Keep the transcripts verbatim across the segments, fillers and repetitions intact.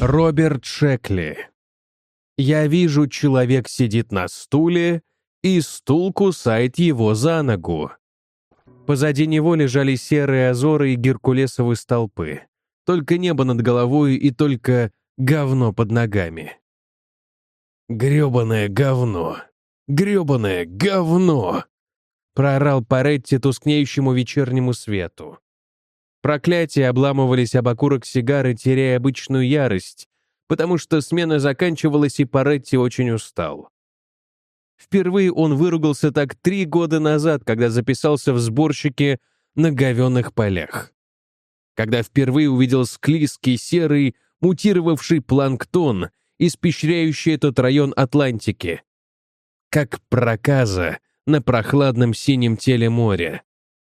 Роберт Шекли. Я вижу, человек сидит на стуле, и стул кусает его за ногу. Позади него лежали серые Азоры и Геркулесовы столпы. Только небо над головой и только говно под ногами. «Грёбаное говно! Грёбаное говно!» проорал Паретти тускнеющему вечернему свету. Проклятия обламывались об окурок сигары, теряя обычную ярость, потому что смена заканчивалась, и Паретти очень устал. Впервые он выругался так три года назад, когда записался в сборщике на говёных полях. Когда впервые увидел склизкий, серый, мутировавший планктон, испещряющий этот район Атлантики. Как проказа на прохладном синем теле моря.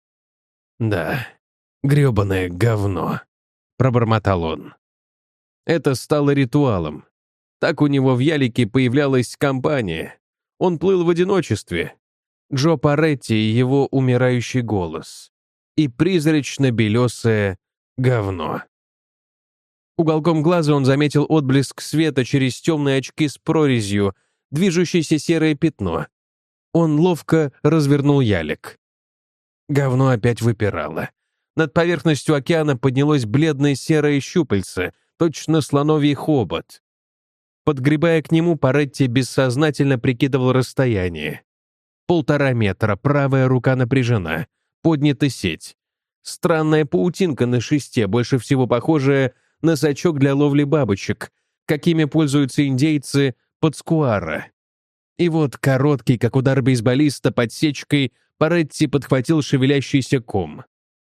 «Да, грёбаное говно», — пробормотал он. Это стало ритуалом. Так у него в ялике появлялась компания. Он плыл в одиночестве. Джо Паретти и его умирающий голос. И призрачно-белесое говно. Уголком глаза он заметил отблеск света через темные очки с прорезью, движущееся серое пятно. Он ловко развернул ялик. Говно опять выпирало. Над поверхностью океана поднялось бледное серое щупальце, точно слоновий хобот. Подгребая к нему, Паретти бессознательно прикидывал расстояние. Полтора метра, правая рука напряжена, поднята сеть. Странная паутинка на шесте, больше всего похожая на сачок для ловли бабочек, какими пользуются индейцы Пацкуара. И вот короткий, как удар бейсболиста, подсечкой Паретти подхватил шевелящийся ком.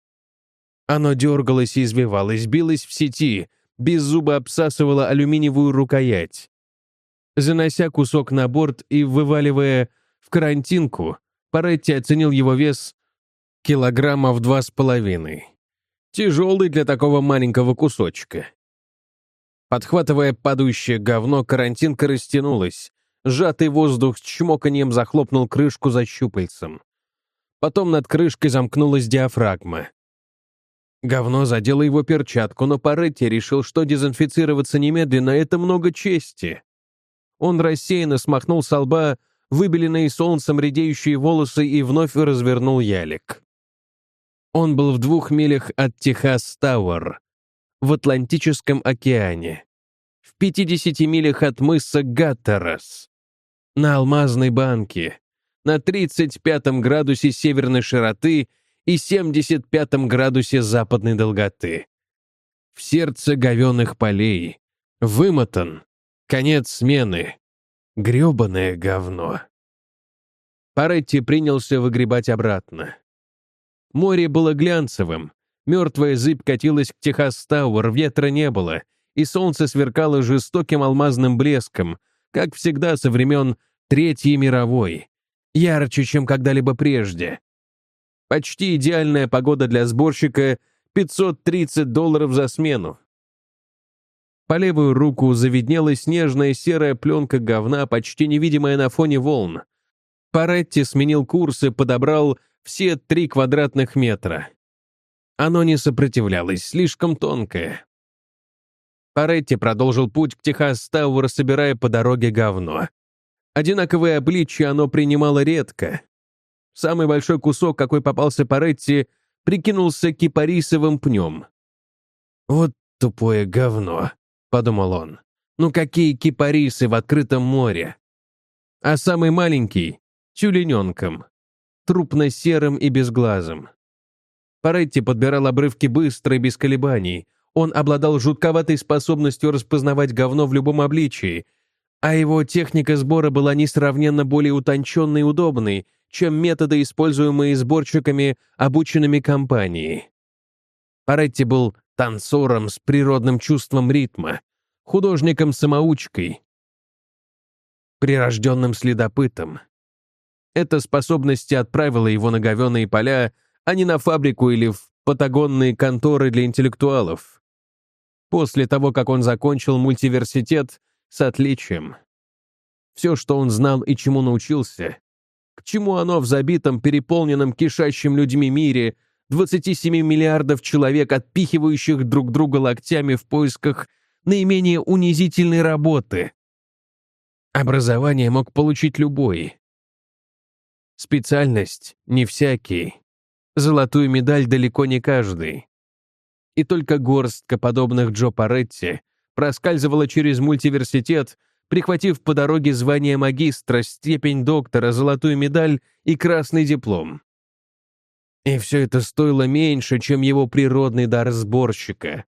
Оно дергалось и извивалось, билось в сети, без зуба обсасывало алюминиевую рукоять. Занося кусок на борт и вываливая в карантинку, Паретти оценил его вес килограмма в два с половиной. Тяжелый для такого маленького кусочка. Подхватывая падающее говно, карантинка растянулась. Сжатый воздух с чмоканьем захлопнул крышку за щупальцем. Потом над крышкой замкнулась диафрагма. Говно задело его перчатку, но Паретти решил, что дезинфицироваться немедленно — это много чести. Он рассеянно смахнул со лба выбеленные солнцем редеющие волосы и вновь развернул ялик. Он был в двух милях от Техас-Тауэр, в Атлантическом океане, в пятидесяти милях от мыса Гаттерас, на Алмазной банке, на тридцать пятом градусе северной широты и семьдесят пятом градусе западной долготы. В сердце говёных полей. Вымотан. Конец смены. Грёбаное говно. Паретти принялся выгребать обратно. Море было глянцевым. Мертвая зыбь катилась к Техас-Тауэр, ветра не было, и солнце сверкало жестоким алмазным блеском, как всегда со времен Третьей мировой. Ярче, чем когда-либо прежде. Почти идеальная погода для сборщика — пятьсот тридцать долларов за смену. По левую руку завиднелась нежная серая пленка говна, почти невидимая на фоне волн. Паретти сменил курс и подобрал все три квадратных метра. Оно не сопротивлялось, слишком тонкое. Паретти продолжил путь к Техас-Тауэр, собирая по дороге говно. Одинаковое обличье оно принимало редко. Самый большой кусок, какой попался Паретти, прикинулся кипарисовым пнем. «Вот тупое говно», — подумал он. «Ну какие кипарисы в открытом море?» А самый маленький — тюлененком, трупно-серым и безглазым. Паретти подбирал обрывки быстро и без колебаний. Он обладал жутковатой способностью распознавать говно в любом обличии, а его техника сбора была несравненно более утонченной и удобной, чем методы, используемые сборщиками, обученными компанией. Паретти был танцором с природным чувством ритма, художником-самоучкой, прирожденным следопытом. Эта способность отправила его на говёные поля, а не на фабрику или в патагонные конторы для интеллектуалов. После того, как он закончил мультиверситет с отличием. Все, что он знал и чему научился, к чему оно в забитом, переполненном, кишащим людьми мире, двадцати семи миллиардов человек, отпихивающих друг друга локтями в поисках наименее унизительной работы. Образование мог получить любой. Специальность — не всякий. Золотую медаль далеко не каждый. И только горстка подобных Джо Паретти проскальзывала через мультиверситет, прихватив по дороге звание магистра, степень доктора, золотую медаль и красный диплом. И все это стоило меньше, чем его природный дар сборщика.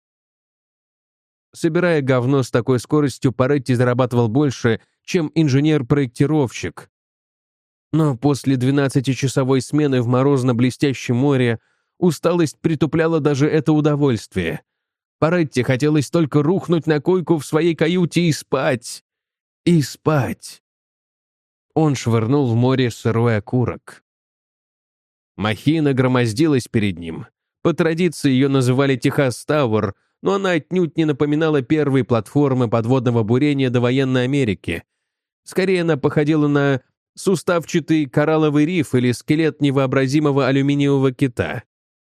Собирая говно с такой скоростью, Паретти зарабатывал больше, чем инженер-проектировщик. Но после двенадцатичасовой смены в морозно-блестящем море усталость притупляла даже это удовольствие. Паретти хотелось только рухнуть на койку в своей каюте и спать. И спать. Он швырнул в море сырой окурок. Махина громоздилась перед ним. По традиции ее называли Техас Тауэр, но она отнюдь не напоминала первые платформы подводного бурения довоенной Америки. Скорее, она походила на суставчатый коралловый риф или скелет невообразимого алюминиевого кита.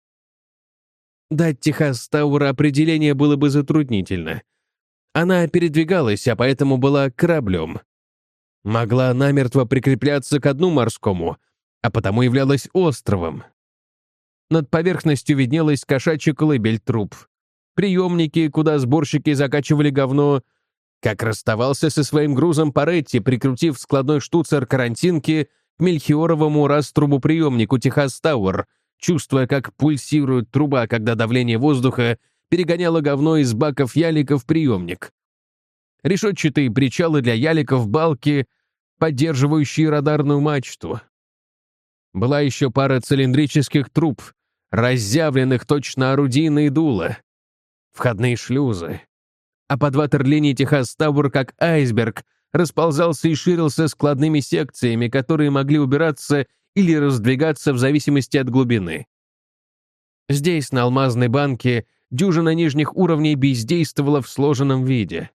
Дать Техас Тауэр определение было бы затруднительно. Она передвигалась, а поэтому была кораблем. Могла намертво прикрепляться к дну морскому, а потому являлась островом. Над поверхностью виднелась кошачья колыбель труб. Приемники, куда сборщики закачивали говно. Как расставался со своим грузом Паретти, прикрутив складной штуцер карантинки к мельхиоровому раструбоприемнику Техас Тауэр, чувствуя, как пульсирует труба, когда давление воздуха перегоняло говно из баков ялика в приемник. Решетчатые причалы для яликов, балки, поддерживающие радарную мачту. Была еще пара цилиндрических труб, разъявленных точно орудийные дула, входные шлюзы. А под ватерлинии Техас Тауэр, как айсберг, расползался и ширился складными секциями, которые могли убираться или раздвигаться в зависимости от глубины. Здесь, на алмазной банке, дюжина нижних уровней бездействовала в сложенном виде.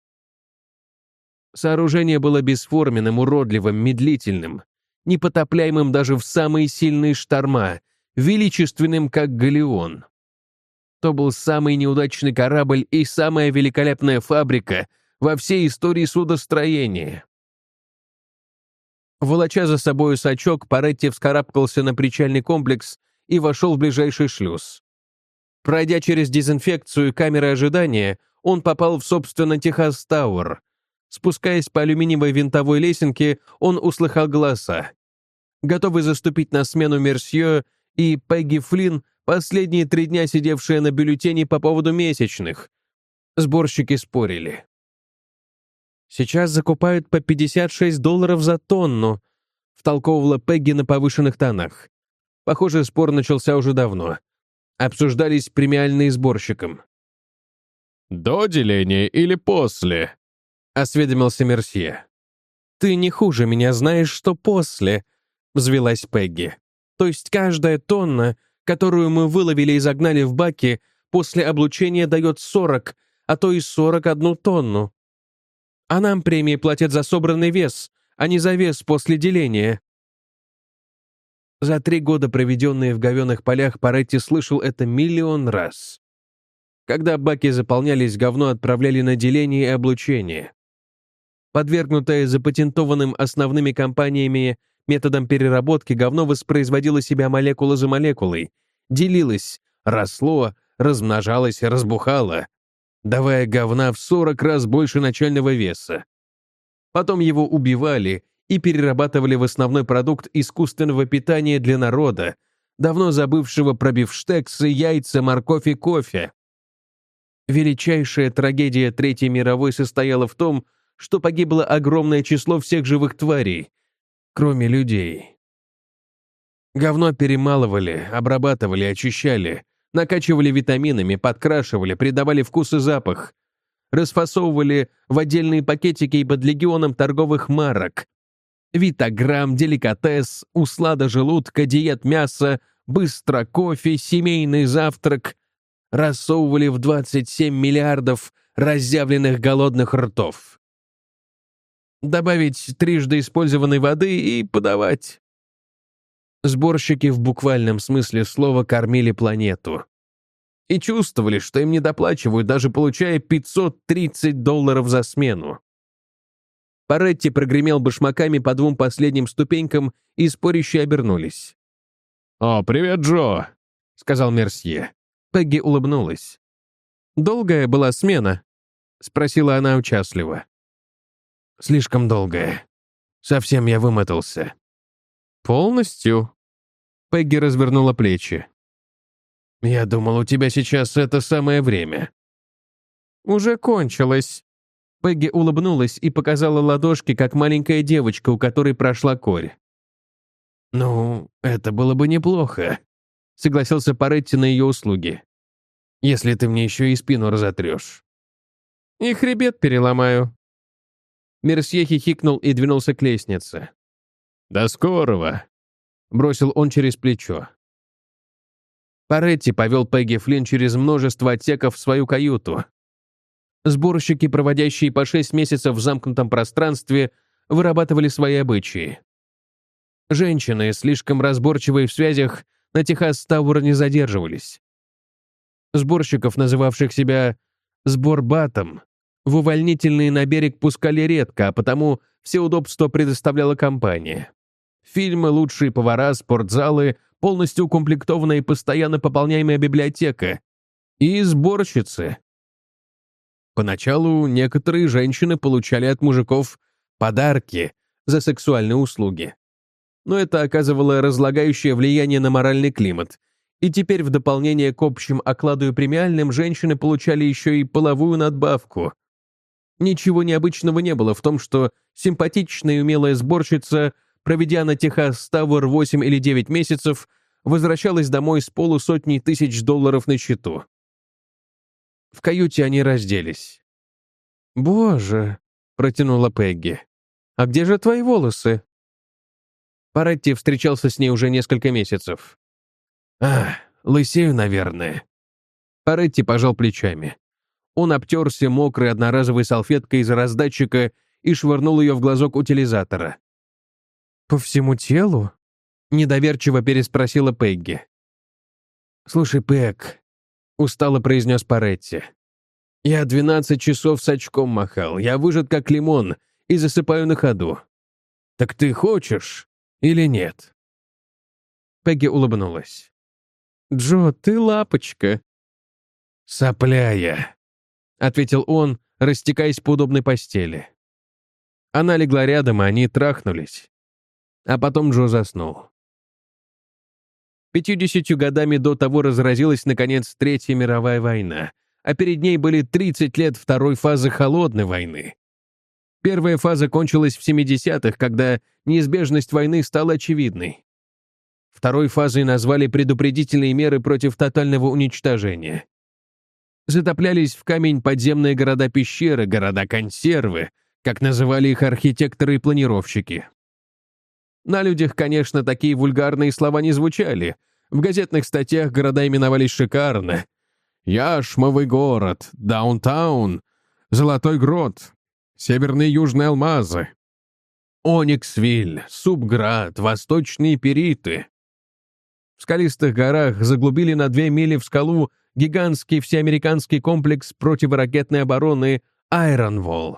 Сооружение было бесформенным, уродливым, медлительным, непотопляемым даже в самые сильные шторма, величественным, как галеон. То был самый неудачный корабль и самая великолепная фабрика во всей истории судостроения. Волоча за собою сачок, Паретти вскарабкался на причальный комплекс и вошел в ближайший шлюз. Пройдя через дезинфекцию и камеры ожидания, он попал в, собственно, Техас Тауэр. Спускаясь по алюминиевой винтовой лесенке, он услыхал голоса. Готовый заступить на смену Мерсье и Пегги Флинн, последние три дня сидевшие на бюллетене по поводу месячных. Сборщики спорили. «Сейчас закупают по пятьдесят шесть долларов за тонну», втолковывала Пегги на повышенных тонах. Похоже, спор начался уже давно. Обсуждались премиальные сборщикам. «До деления или после?» — осведомился Мерсье. «Ты не хуже меня знаешь, что после», — взвилась Пегги. «То есть каждая тонна, которую мы выловили и загнали в баки, после облучения дает сорок, а то и сорок одну тонну. А нам премии платят за собранный вес, а не за вес после деления». За три года, проведенные в говёных полях, Паретти слышал это миллион раз. Когда баки заполнялись, говно отправляли на деление и облучение. Подвергнутое запатентованным основными компаниями методом переработки, говно воспроизводило себя молекула за молекулой, делилось, росло, размножалось и разбухало, давая говна в сорок раз больше начального веса. Потом его убивали и перерабатывали в основной продукт искусственного питания для народа, давно забывшего про бифштексы, яйца, морковь и кофе. Величайшая трагедия Третьей мировой состояла в том, что погибло огромное число всех живых тварей, кроме людей. Говно перемалывали, обрабатывали, очищали, накачивали витаминами, подкрашивали, придавали вкус и запах, расфасовывали в отдельные пакетики и под легионом торговых марок. Витаграмм, деликатес, услада желудка, диет мяса, быстро кофе, семейный завтрак рассовывали в двадцать семь миллиардов разъявленных голодных ртов. Добавить трижды использованной воды и подавать. Сборщики в буквальном смысле слова кормили планету. и чувствовали, что им недоплачивают, даже получая пятьсот тридцать долларов за смену. Паретти прогремел башмаками по двум последним ступенькам, и спорящие обернулись. «О, привет, Джо!» — сказал Мерсье. Пегги улыбнулась. «Долгая была смена?» — спросила она участливо. «Слишком долгая. Совсем я вымотался». «Полностью?» Пегги развернула плечи. «Я думал, у тебя сейчас это самое время». «Уже кончилось». Пегги улыбнулась и показала ладошки, как маленькая девочка, у которой прошла корь. «Ну, это было бы неплохо», — согласился Паретти на ее услуги. «Если ты мне еще и спину разотрешь». «И хребет переломаю». Мерсье хихикнул и двинулся к лестнице. «До скорого», — бросил он через плечо. Паретти повел Пегги Флинн через множество отсеков в свою каюту. Сборщики, проводящие по шесть месяцев в замкнутом пространстве, вырабатывали свои обычаи. Женщины, слишком разборчивые в связях, на Техас-Тауэр не задерживались. Сборщиков, называвших себя «сборбатом», в увольнительные на берег пускали редко, а потому все удобства предоставляла компания. Фильмы, лучшие повара, спортзалы, полностью укомплектованная и постоянно пополняемая библиотека. И сборщицы. Поначалу некоторые женщины получали от мужиков подарки за сексуальные услуги. Но это оказывало разлагающее влияние на моральный климат. И теперь в дополнение к общим окладу и премиальным женщины получали еще и половую надбавку. Ничего необычного не было в том, что симпатичная и умелая сборщица, проведя на Техас-Тауэр восемь или девять месяцев, возвращалась домой с полусотней тысяч долларов на счету. В каюте они разделись. «Боже!» — протянула Пегги. «А где же твои волосы?» Паретти встречался с ней уже несколько месяцев. «А, лысею, наверное». Паретти пожал плечами. Он обтерся мокрой одноразовой салфеткой из раздатчика и швырнул ее в глазок утилизатора. «По всему телу?» — недоверчиво переспросила Пегги. «Слушай, Пэг», — устало произнес Паретти, «я двенадцать часов с очком махал, я выжат как лимон и засыпаю на ходу. Так ты хочешь или нет?» Пегги улыбнулась. «Джо, ты лапочка». «Сопляя», — ответил он, растекаясь по удобной постели. Она легла рядом, и они трахнулись. А потом Джо заснул. Пятьюдесятью годами до того разразилась, наконец, Третья мировая война, а перед ней были тридцать лет второй фазы Холодной войны. Первая фаза кончилась в семидесятых, когда неизбежность войны стала очевидной. Второй фазой назвали предупредительные меры против тотального уничтожения. Затоплялись в камень подземные города-пещеры, города-консервы, как называли их архитекторы и планировщики. На людях, конечно, такие вульгарные слова не звучали. В газетных статьях города именовались шикарно. Яшмовый город, Даунтаун, Золотой Грот, Северные и Южные Алмазы, Ониксвиль, Субград, Восточные Периты. В скалистых горах заглубили на две мили в скалу гигантский всеамериканский комплекс противоракетной обороны Айронволл.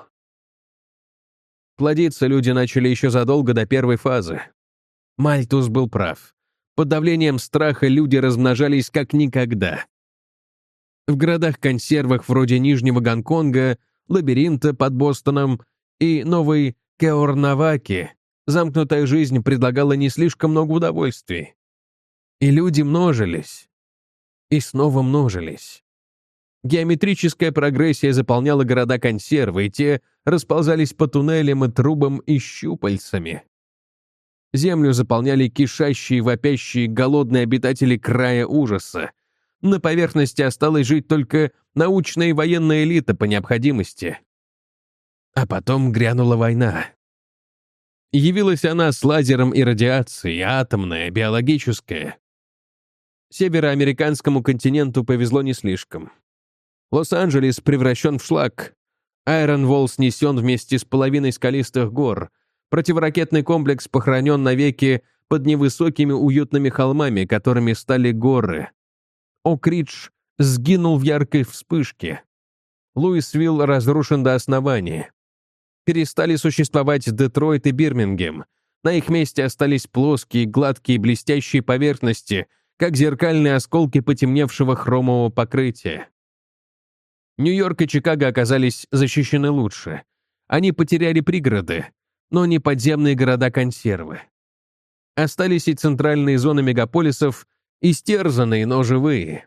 Плодиться люди начали еще задолго до первой фазы. Мальтус был прав. Под давлением страха люди размножались как никогда. В городах-консервах вроде Нижнего Гонконга, Лабиринта под Бостоном и Новой Кеорнаваки замкнутая жизнь предлагала не слишком много удовольствий. И люди множились. И снова множились. Геометрическая прогрессия заполняла города-консервы, и те расползались по туннелям и трубам и щупальцами. Землю заполняли кишащие, вопящие, голодные обитатели края ужаса. На поверхности осталась жить только научная и военная элита по необходимости. А потом грянула война. Явилась она с лазером и радиацией, атомная, биологическая. Североамериканскому континенту повезло не слишком. Лос-Анджелес превращен в шлак. Айронволл снесен вместе с половиной скалистых гор. Противоракетный комплекс похоронен навеки под невысокими уютными холмами, которыми стали горы. Ок-Ридж сгинул в яркой вспышке. Луисвилл разрушен до основания. Перестали существовать Детройт и Бирмингем. На их месте остались плоские, гладкие, блестящие поверхности, как зеркальные осколки потемневшего хромового покрытия. Нью-Йорк и Чикаго оказались защищены лучше. Они потеряли пригороды, но не подземные города-консервы. Остались и центральные зоны мегаполисов, истерзанные, но живые.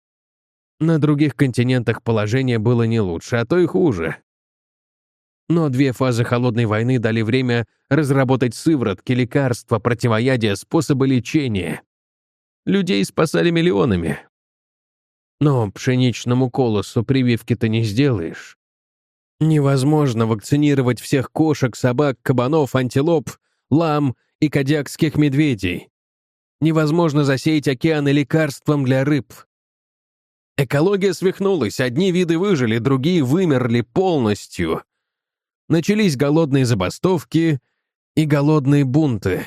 На других континентах положение было не лучше, а то и хуже. Но две фазы холодной войны дали время разработать сыворотки, лекарства, противоядия, способы лечения. Людей спасали миллионами. Но пшеничному колосу прививки-то не сделаешь. Невозможно вакцинировать всех кошек, собак, кабанов, антилоп, лам и кодякских медведей. Невозможно засеять океаны лекарством для рыб. Экология свихнулась, одни виды выжили, другие вымерли полностью. Начались голодные забастовки и голодные бунты.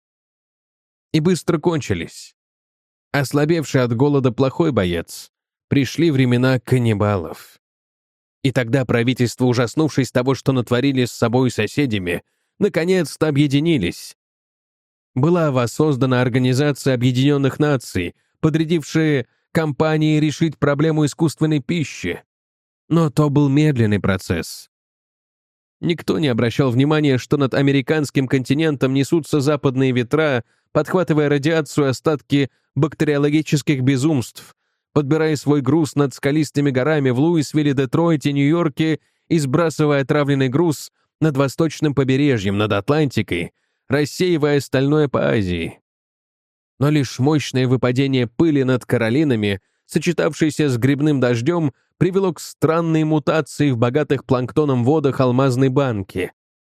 И быстро кончились. Ослабевший от голода плохой боец. Пришли времена каннибалов. И тогда правительства, ужаснувшись того, что натворили с собой и соседями, наконец-то объединились. Была воссоздана Организация Объединенных Наций, подрядившая компании решить проблему искусственной пищи. Но то был медленный процесс. Никто не обращал внимания, что над американским континентом несутся западные ветра, подхватывая радиацию, остатки бактериологических безумств, подбирая свой груз над скалистыми горами в Луисвилле, Детройте, Нью-Йорке и сбрасывая отравленный груз над восточным побережьем, над Атлантикой, рассеивая остальное по Азии. Но лишь мощное выпадение пыли над Каролинами, сочетавшееся с грибным дождем, привело к странной мутации в богатых планктоном водах алмазной банки.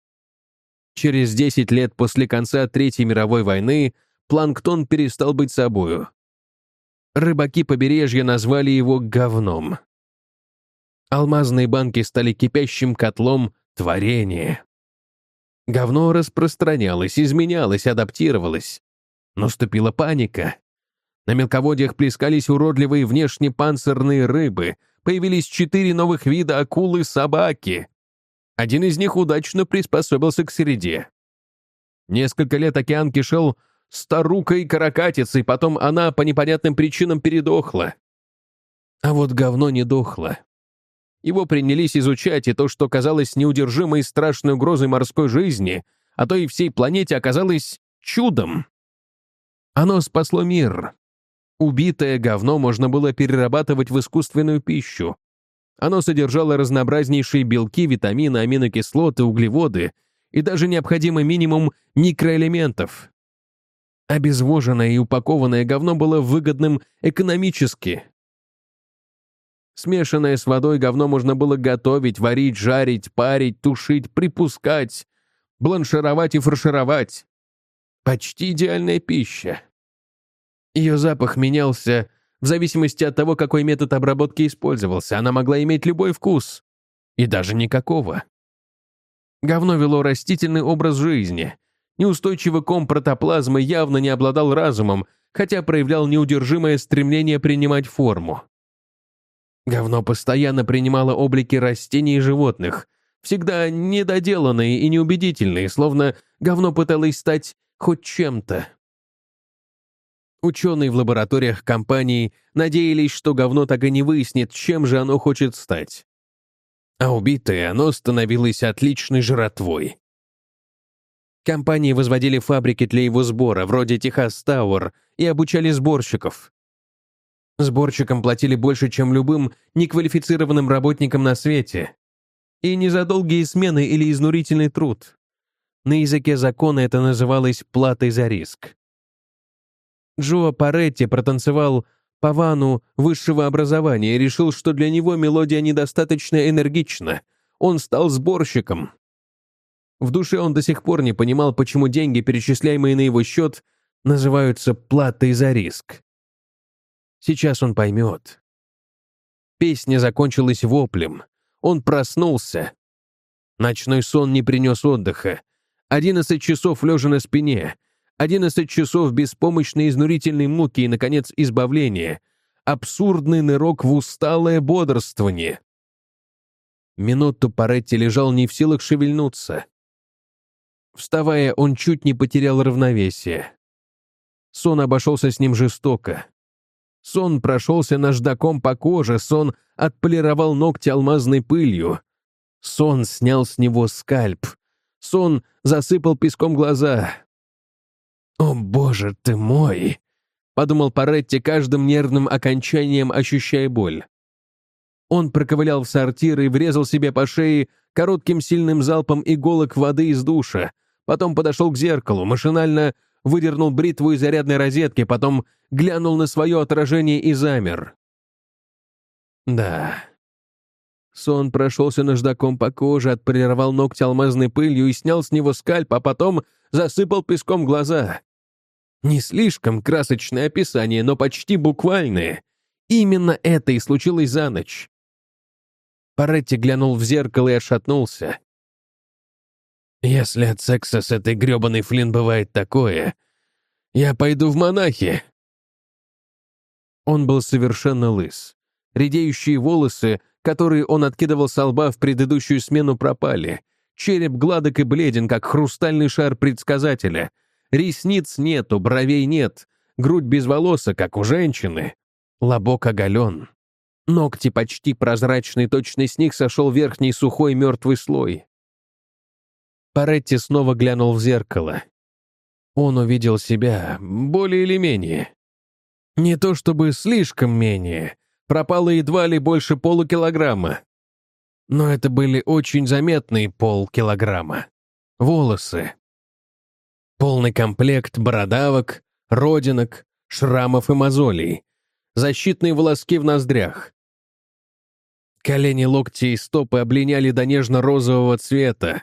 Через десять лет после конца Третьей мировой войны планктон перестал быть собою. Рыбаки побережья назвали его говном. Алмазные банки стали кипящим котлом творения. Говно распространялось, изменялось, адаптировалось. Наступила паника. На мелководьях плескались уродливые внешне панцирные рыбы, появились четыре новых вида акулы собаки. Один из них удачно приспособился к среде. Несколько лет океан кишел старукой каракатицей, потом она по непонятным причинам передохла. А вот говно не дохло. Его принялись изучать, и то, что казалось неудержимой и страшной угрозой морской жизни, а то и всей планете, оказалось чудом. Оно спасло мир. Убитое говно можно было перерабатывать в искусственную пищу. Оно содержало разнообразнейшие белки, витамины, аминокислоты, углеводы и даже необходимый минимум микроэлементов. Обезвоженное и упакованное говно было выгодным экономически. Смешанное с водой говно можно было готовить, варить, жарить, парить, тушить, припускать, бланшировать и фаршировать. Почти идеальная пища. Ее запах менялся в зависимости от того, какой метод обработки использовался. Она могла иметь любой вкус. И даже никакого. Говно вело растительный образ жизни. Неустойчивый ком протоплазмы явно не обладал разумом, хотя проявлял неудержимое стремление принимать форму. Говно постоянно принимало облики растений и животных, всегда недоделанные и неубедительные, словно говно пыталось стать хоть чем-то. Ученые в лабораториях компаний надеялись, что говно так и не выяснит, чем же оно хочет стать. А убитое оно становилось отличной жратвой. Компании возводили фабрики для его сбора, вроде Техас Тауэр, и обучали сборщиков. Сборщикам платили больше, чем любым неквалифицированным работникам на свете. И не за долгие смены или изнурительный труд. На языке закона это называлось платой за риск. Джо Паретти протанцевал павану высшего образования и решил, что для него мелодия недостаточно энергична. Он стал сборщиком. В душе он до сих пор не понимал, почему деньги, перечисляемые на его счет, называются платой за риск. Сейчас он поймет. Песня закончилась воплем. Он проснулся. Ночной сон не принес отдыха. Одиннадцать часов лежа на спине. Одиннадцать часов беспомощной изнурительной муки и, наконец, избавления. абсурдный нырок в усталое бодрствование. Минуту Паретти лежал не в силах шевельнуться. Вставая, он чуть не потерял равновесие. Сон обошелся с ним жестоко. Сон прошелся наждаком по коже, сон отполировал ногти алмазной пылью. Сон снял с него скальп. Сон засыпал песком глаза. «О, боже ты мой!» — подумал Паретти, каждым нервным окончанием ощущая боль. Он проковылял в сортир и врезал себе по шее коротким сильным залпом иголок воды из душа, потом подошел к зеркалу, машинально выдернул бритву из зарядной розетки, потом глянул на свое отражение и замер. Да. Сон прошелся наждаком по коже, отполировал ногти алмазной пылью и снял с него скальп, а потом засыпал песком глаза. Не слишком красочное описание, но почти буквальное. Именно это и случилось за ночь. Паретти глянул в зеркало и отшатнулся. «Если от секса с этой грёбаной Флинн бывает такое, я пойду в монахи». Он был совершенно лыс. Редеющие волосы, которые он откидывал со лба в предыдущую смену, пропали. Череп гладок и бледен, как хрустальный шар предсказателя. Ресниц нету, бровей нет, грудь без волоса, как у женщины. Лобок оголен. Ногти почти прозрачные, точно с них сошел верхний сухой мертвый слой. Паретти снова глянул в зеркало. Он увидел себя более или менее. Не то чтобы слишком менее. Пропало едва ли больше полукилограмма. Но это были очень заметные полкилограмма. Волосы. Полный комплект бородавок, родинок, шрамов и мозолей. Защитные волоски в ноздрях. Колени, локти и стопы облиняли до нежно-розового цвета.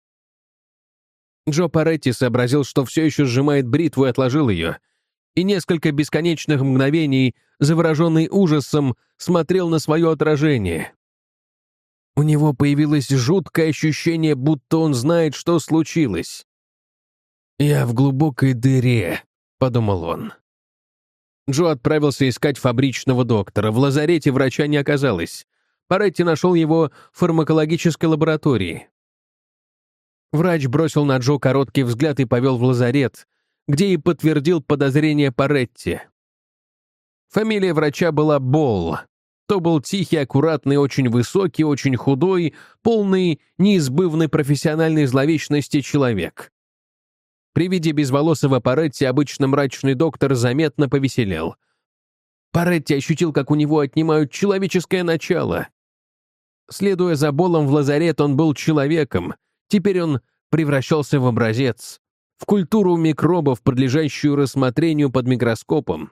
Джо Паретти сообразил, что все еще сжимает бритву, и отложил ее, и несколько бесконечных мгновений, завороженный ужасом, смотрел на свое отражение. У него появилось жуткое ощущение, будто он знает, что случилось. «Я в глубокой дыре», — подумал он. Джо отправился искать фабричного доктора. В лазарете врача не оказалось. Паретти нашел его в фармакологической лаборатории. Врач бросил на Джо короткий взгляд и повел в лазарет, где и подтвердил подозрение Паретти. Фамилия врача была Болл. То был тихий, аккуратный, очень высокий, очень худой, полный неизбывной профессиональной зловечности человек. При виде безволосого Паретти обычно мрачный доктор заметно повеселел. Паретти ощутил, как у него отнимают человеческое начало. Следуя за Боллом в лазарет, он был человеком. Теперь он превращался в образец, в культуру микробов, подлежащую рассмотрению под микроскопом.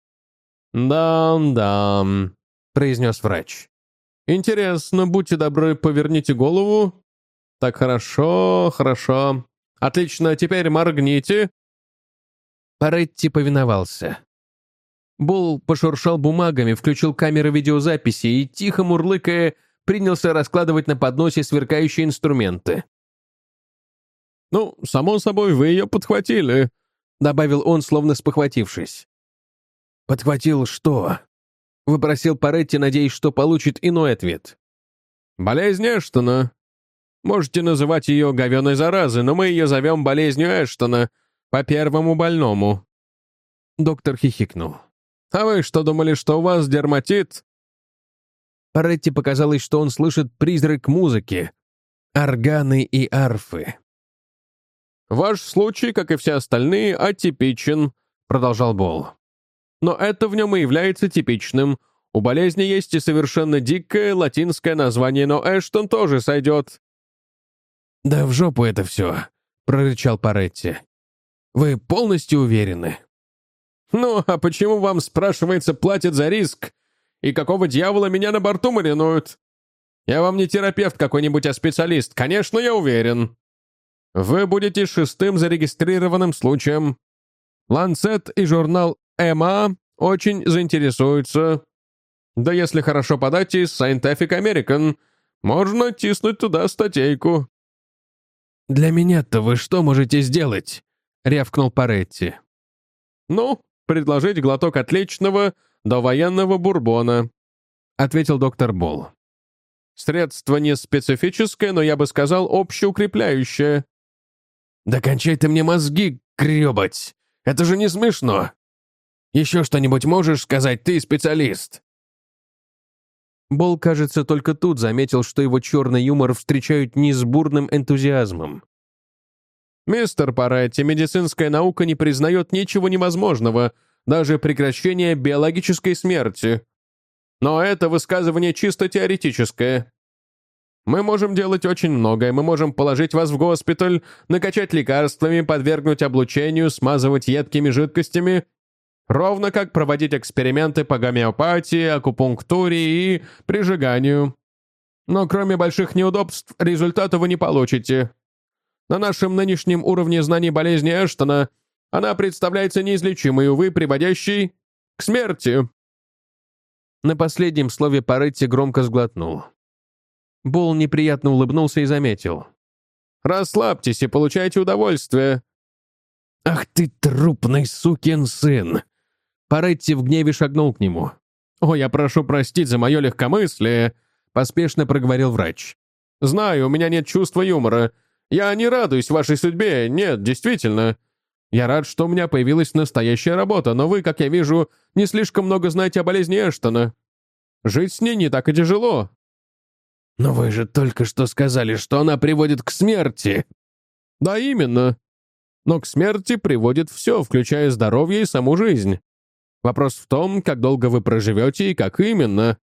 «Да-да», — произнес врач. «Интересно, будьте добры, поверните голову. Так, хорошо, хорошо. Отлично, теперь моргните». Паретти повиновался. Болл пошуршал бумагами, включил камеры видеозаписи и, тихо мурлыкая, принялся раскладывать на подносе сверкающие инструменты. «Ну, само собой, вы ее подхватили», — добавил он, словно спохватившись. «Подхватил что?» — вопросил Паретти, надеясь, что получит иной ответ. «Болезнь Эштона. Можете называть ее говеной заразой, но мы ее зовем болезнью Эштона, по первому больному». Доктор хихикнул. «А вы что, думали, что у вас дерматит?» Паретти показалось, что он слышит призрак музыки, органы и арфы. «Ваш случай, как и все остальные, атипичен», — продолжал Болл. «Но это в нем и является типичным. У болезни есть и совершенно дикое латинское название, но Эштон тоже сойдет». «Да в жопу это все», — прорычал Паретти. «Вы полностью уверены?» «Ну, а почему вам, спрашивается, платят за риск? И какого дьявола меня на борту маринуют? Я вам не терапевт какой-нибудь, а специалист. Конечно, я уверен. Вы будете шестым зарегистрированным случаем. Lancet и журнал эм а очень заинтересуются. Да если хорошо подать из Scientific American, можно тиснуть туда статейку». «Для меня-то вы что можете сделать?» — рявкнул Паретти. «Ну, предложить глоток отличного, до военного бурбона», — ответил доктор Болл. «Средство не специфическое, но я бы сказал, общеукрепляющее». «Да кончай ты мне мозги гребать! Это же не смешно! Еще что-нибудь можешь сказать, ты специалист?» Болл, кажется, только тут заметил, что его черный юмор встречают не с бурным энтузиазмом. «Мистер Паретти, медицинская наука не признает ничего невозможного, даже прекращение биологической смерти. Но это высказывание чисто теоретическое. Мы можем делать очень многое. Мы можем положить вас в госпиталь, накачать лекарствами, подвергнуть облучению, смазывать едкими жидкостями, ровно как проводить эксперименты по гомеопатии, акупунктуре и прижиганию. Но кроме больших неудобств, результата вы не получите. На нашем нынешнем уровне знаний болезни Эштона она представляется неизлечимой, увы, приводящей к смерти». На последнем слове Паретти громко сглотнул. Болл неприятно улыбнулся и заметил: «Расслабьтесь и получайте удовольствие». «Ах ты трупный сукин сын!» Паретти в гневе шагнул к нему. «О, я прошу простить за мое легкомыслие», — поспешно проговорил врач. «Знаю, у меня нет чувства юмора. Я не радуюсь вашей судьбе, нет, действительно. Я рад, что у меня появилась настоящая работа, но вы, как я вижу, не слишком много знаете о болезни Эштона. Жить с ней не так и тяжело». «Но вы же только что сказали, что она приводит к смерти». «Да, именно. Но к смерти приводит все, включая здоровье и саму жизнь. Вопрос в том, как долго вы проживете и как именно».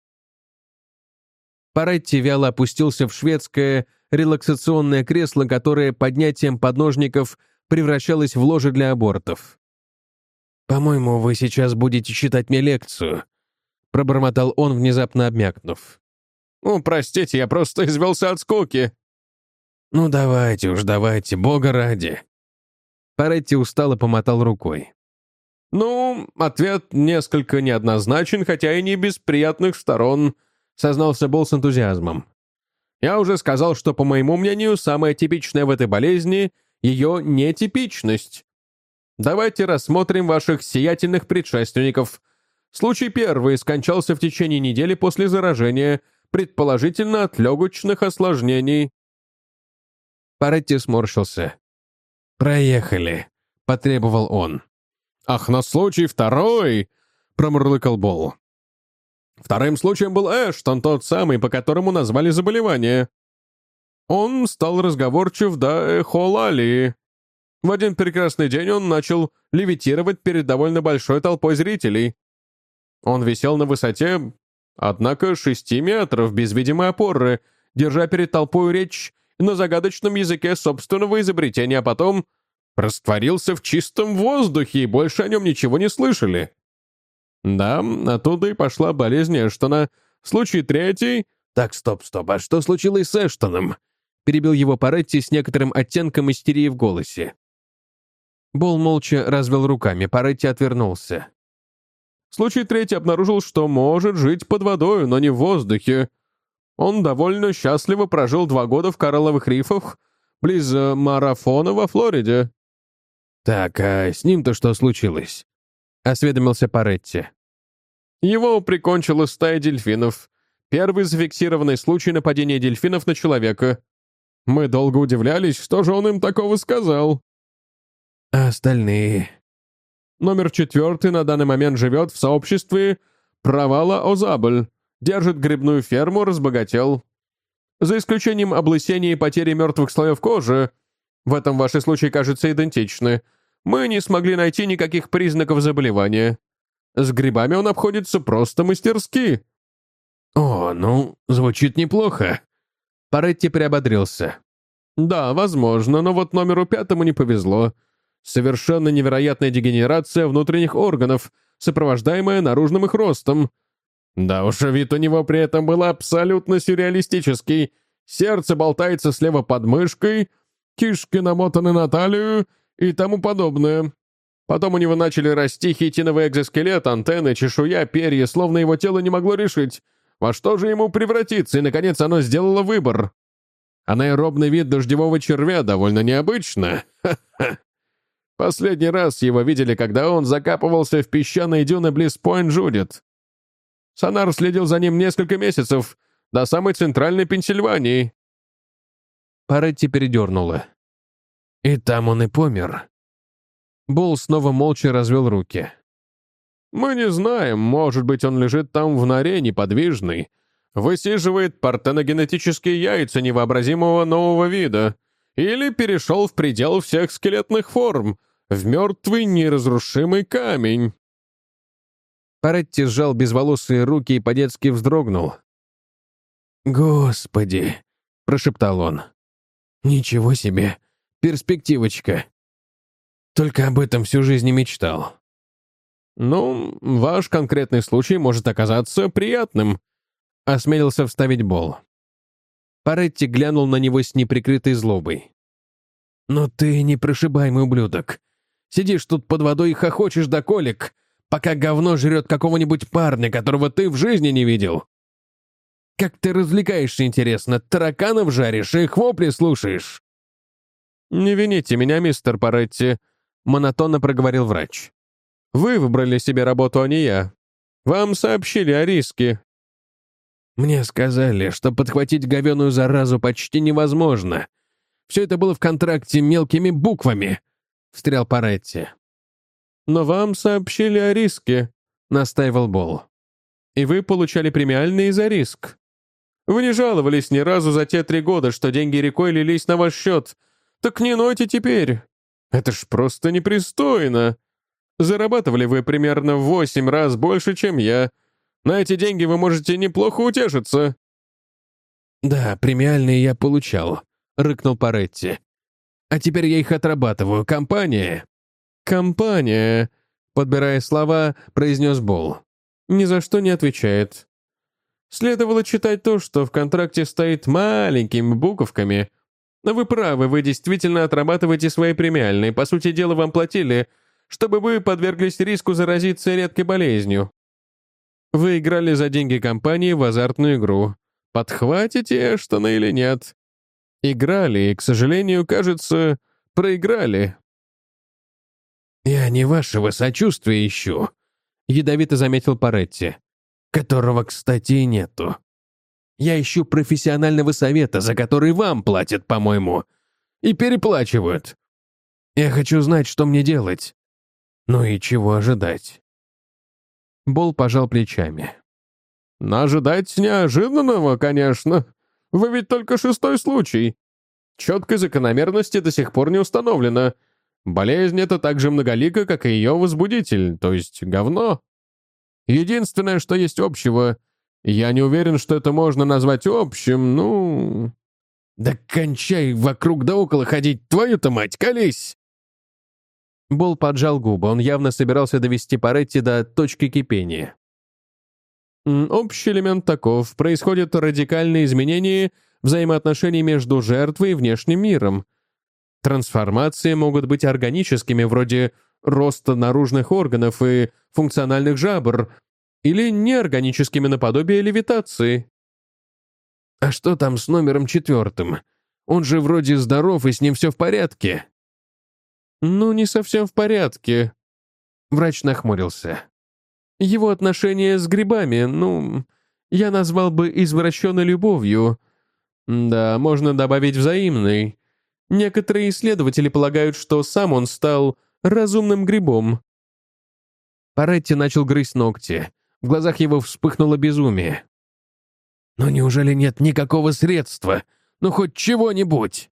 Паретти вяло опустился в шведское релаксационное кресло, которое поднятием подножников превращалось в ложе для абортов. «По-моему, вы сейчас будете читать мне лекцию», — пробормотал он, внезапно обмякнув. «Ну, простите, я просто извелся от скуки». «Ну, давайте уж, давайте, бога ради». Паретти устало помотал рукой. «Ну, ответ несколько неоднозначен, хотя и не без приятных сторон», — сознался Болл с энтузиазмом. «Я уже сказал, что, по моему мнению, самое типичное в этой болезни — ее нетипичность. Давайте рассмотрим ваших сиятельных предшественников. Случай первый скончался в течение недели после заражения, предположительно от легочных осложнений». Паретти сморщился. «Проехали», — потребовал он. «Ах, но случай второй!» — промурлыкал Болл. «Вторым случаем был Эштон, тот самый, по которому назвали заболевание. Он стал разговорчив до эхолалии. В один прекрасный день он начал левитировать перед довольно большой толпой зрителей. Он висел на высоте, однако, шести метров, без видимой опоры, держа перед толпой речь на загадочном языке собственного изобретения, а потом растворился в чистом воздухе, и больше о нем ничего не слышали. Да, оттуда и пошла болезнь Эштона. Случай третий...» «Так, стоп, стоп, а что случилось с Эштоном?» — перебил его Паретти с некоторым оттенком истерии в голосе. Болл молча развел руками, Паретти отвернулся. «Случай третий обнаружил, что может жить под водой, но не в воздухе. Он довольно счастливо прожил два года в коралловых рифах близ Марафона во Флориде». «Так, а с ним-то что случилось?» — осведомился Паретти. «Его прикончила стая дельфинов. Первый зафиксированный случай нападения дельфинов на человека. Мы долго удивлялись, что же он им такого сказал». «А остальные?» «Номер четвертый на данный момент живет в сообществе Провала Озабль, держит грибную ферму, разбогател. За исключением облысения и потери мертвых слоев кожи, в этом ваши случаи, кажется, идентичны, мы не смогли найти никаких признаков заболевания. С грибами он обходится просто мастерски». «О, ну, звучит неплохо». Паретти приободрился. «Да, возможно, но вот номеру пятому не повезло. Совершенно невероятная дегенерация внутренних органов, сопровождаемая наружным их ростом. Да уж, вид у него при этом был абсолютно сюрреалистический. Сердце болтается слева под мышкой, кишки намотаны на талию и тому подобное. Потом у него начали расти хитиновый экзоскелет, антенны, чешуя, перья, словно его тело не могло решить, во что же ему превратиться, и, наконец, оно сделало выбор. Анаэробный вид дождевого червя довольно необычно. Ха-ха. Последний раз его видели, когда он закапывался в песчаные дюны близ Пойнт-Джудит. Сонар следил за ним несколько месяцев, до самой центральной Пенсильвании». Паретти передернула. «И там он и помер». Бол снова молча развел руки. «Мы не знаем, может быть, он лежит там в норе неподвижный, высиживает партеногенетические яйца невообразимого нового вида, или перешел в предел всех скелетных форм, в мертвый неразрушимый камень». Паретти сжал безволосые руки и по-детски вздрогнул. «Господи!» — прошептал он. «Ничего себе! Перспективочка! Только об этом всю жизнь и мечтал». «Ну, ваш конкретный случай может оказаться приятным», — осмелился вставить Бол. Паретти глянул на него с неприкрытой злобой. «Но ты непрошибаемый ублюдок. Сидишь тут под водой и хохочешь до колик, пока говно жрет какого-нибудь парня, которого ты в жизни не видел. Как ты развлекаешься, интересно, тараканов жаришь и их вопли слушаешь?» «Не вините меня, мистер Паретти», — монотонно проговорил врач. «Вы выбрали себе работу, а не я. Вам сообщили о риске». «Мне сказали, что подхватить говеную заразу почти невозможно. Все это было в контракте мелкими буквами», — встрял Паретти. «Но вам сообщили о риске», — настаивал Бол. «И вы получали премиальные за риск. Вы не жаловались ни разу за те три года, что деньги рекой лились на ваш счет. Так не нойте теперь. Это ж просто непристойно. Зарабатывали вы примерно в восемь раз больше, чем я. На эти деньги вы можете неплохо утешиться». «Да, премиальные я получал», — рыкнул Паретти. «А теперь я их отрабатываю. Компания...» «Компания», — подбирая слова, произнес Бол. «Ни за что не отвечает. Следовало читать то, что в контракте стоит маленькими буковками. Но вы правы, вы действительно отрабатываете свои премиальные. По сути дела, вам платили, чтобы вы подверглись риску заразиться редкой болезнью. Вы играли за деньги компании в азартную игру. Подхватите Эштона или нет? Играли и, к сожалению, кажется, проиграли». «Я не вашего сочувствия ищу», — ядовито заметил Паретти, «которого, кстати, и нету. Я ищу профессионального совета, за который вам платят, по-моему, и переплачивают. Я хочу знать, что мне делать. Ну и чего ожидать». Бол пожал плечами. «Ожидать неожиданного, конечно. Вы ведь только шестой случай. Четкой закономерности до сих пор не установлено. Болезнь эта так же многолика, как и ее возбудитель, то есть говно. Единственное, что есть общего, я не уверен, что это можно назвать общим, ну...» «Да кончай вокруг да около ходить, твою-то мать, колись!» Бол поджал губы, он явно собирался довести Паретти до точки кипения. «Общий элемент таков. Происходят радикальные изменения взаимоотношений между жертвой и внешним миром. Трансформации могут быть органическими, вроде роста наружных органов и функциональных жабр, или неорганическими наподобие левитации». «А что там с номером четвертым? Он же вроде здоров, и с ним все в порядке». «Ну, не совсем в порядке». Врач нахмурился. «Его отношения с грибами, ну, я назвал бы извращенной любовью. Да, можно добавить взаимной. Некоторые исследователи полагают, что сам он стал разумным грибом». Паретти начал грызть ногти. В глазах его вспыхнуло безумие. «Но неужели нет никакого средства? Ну, хоть чего-нибудь?»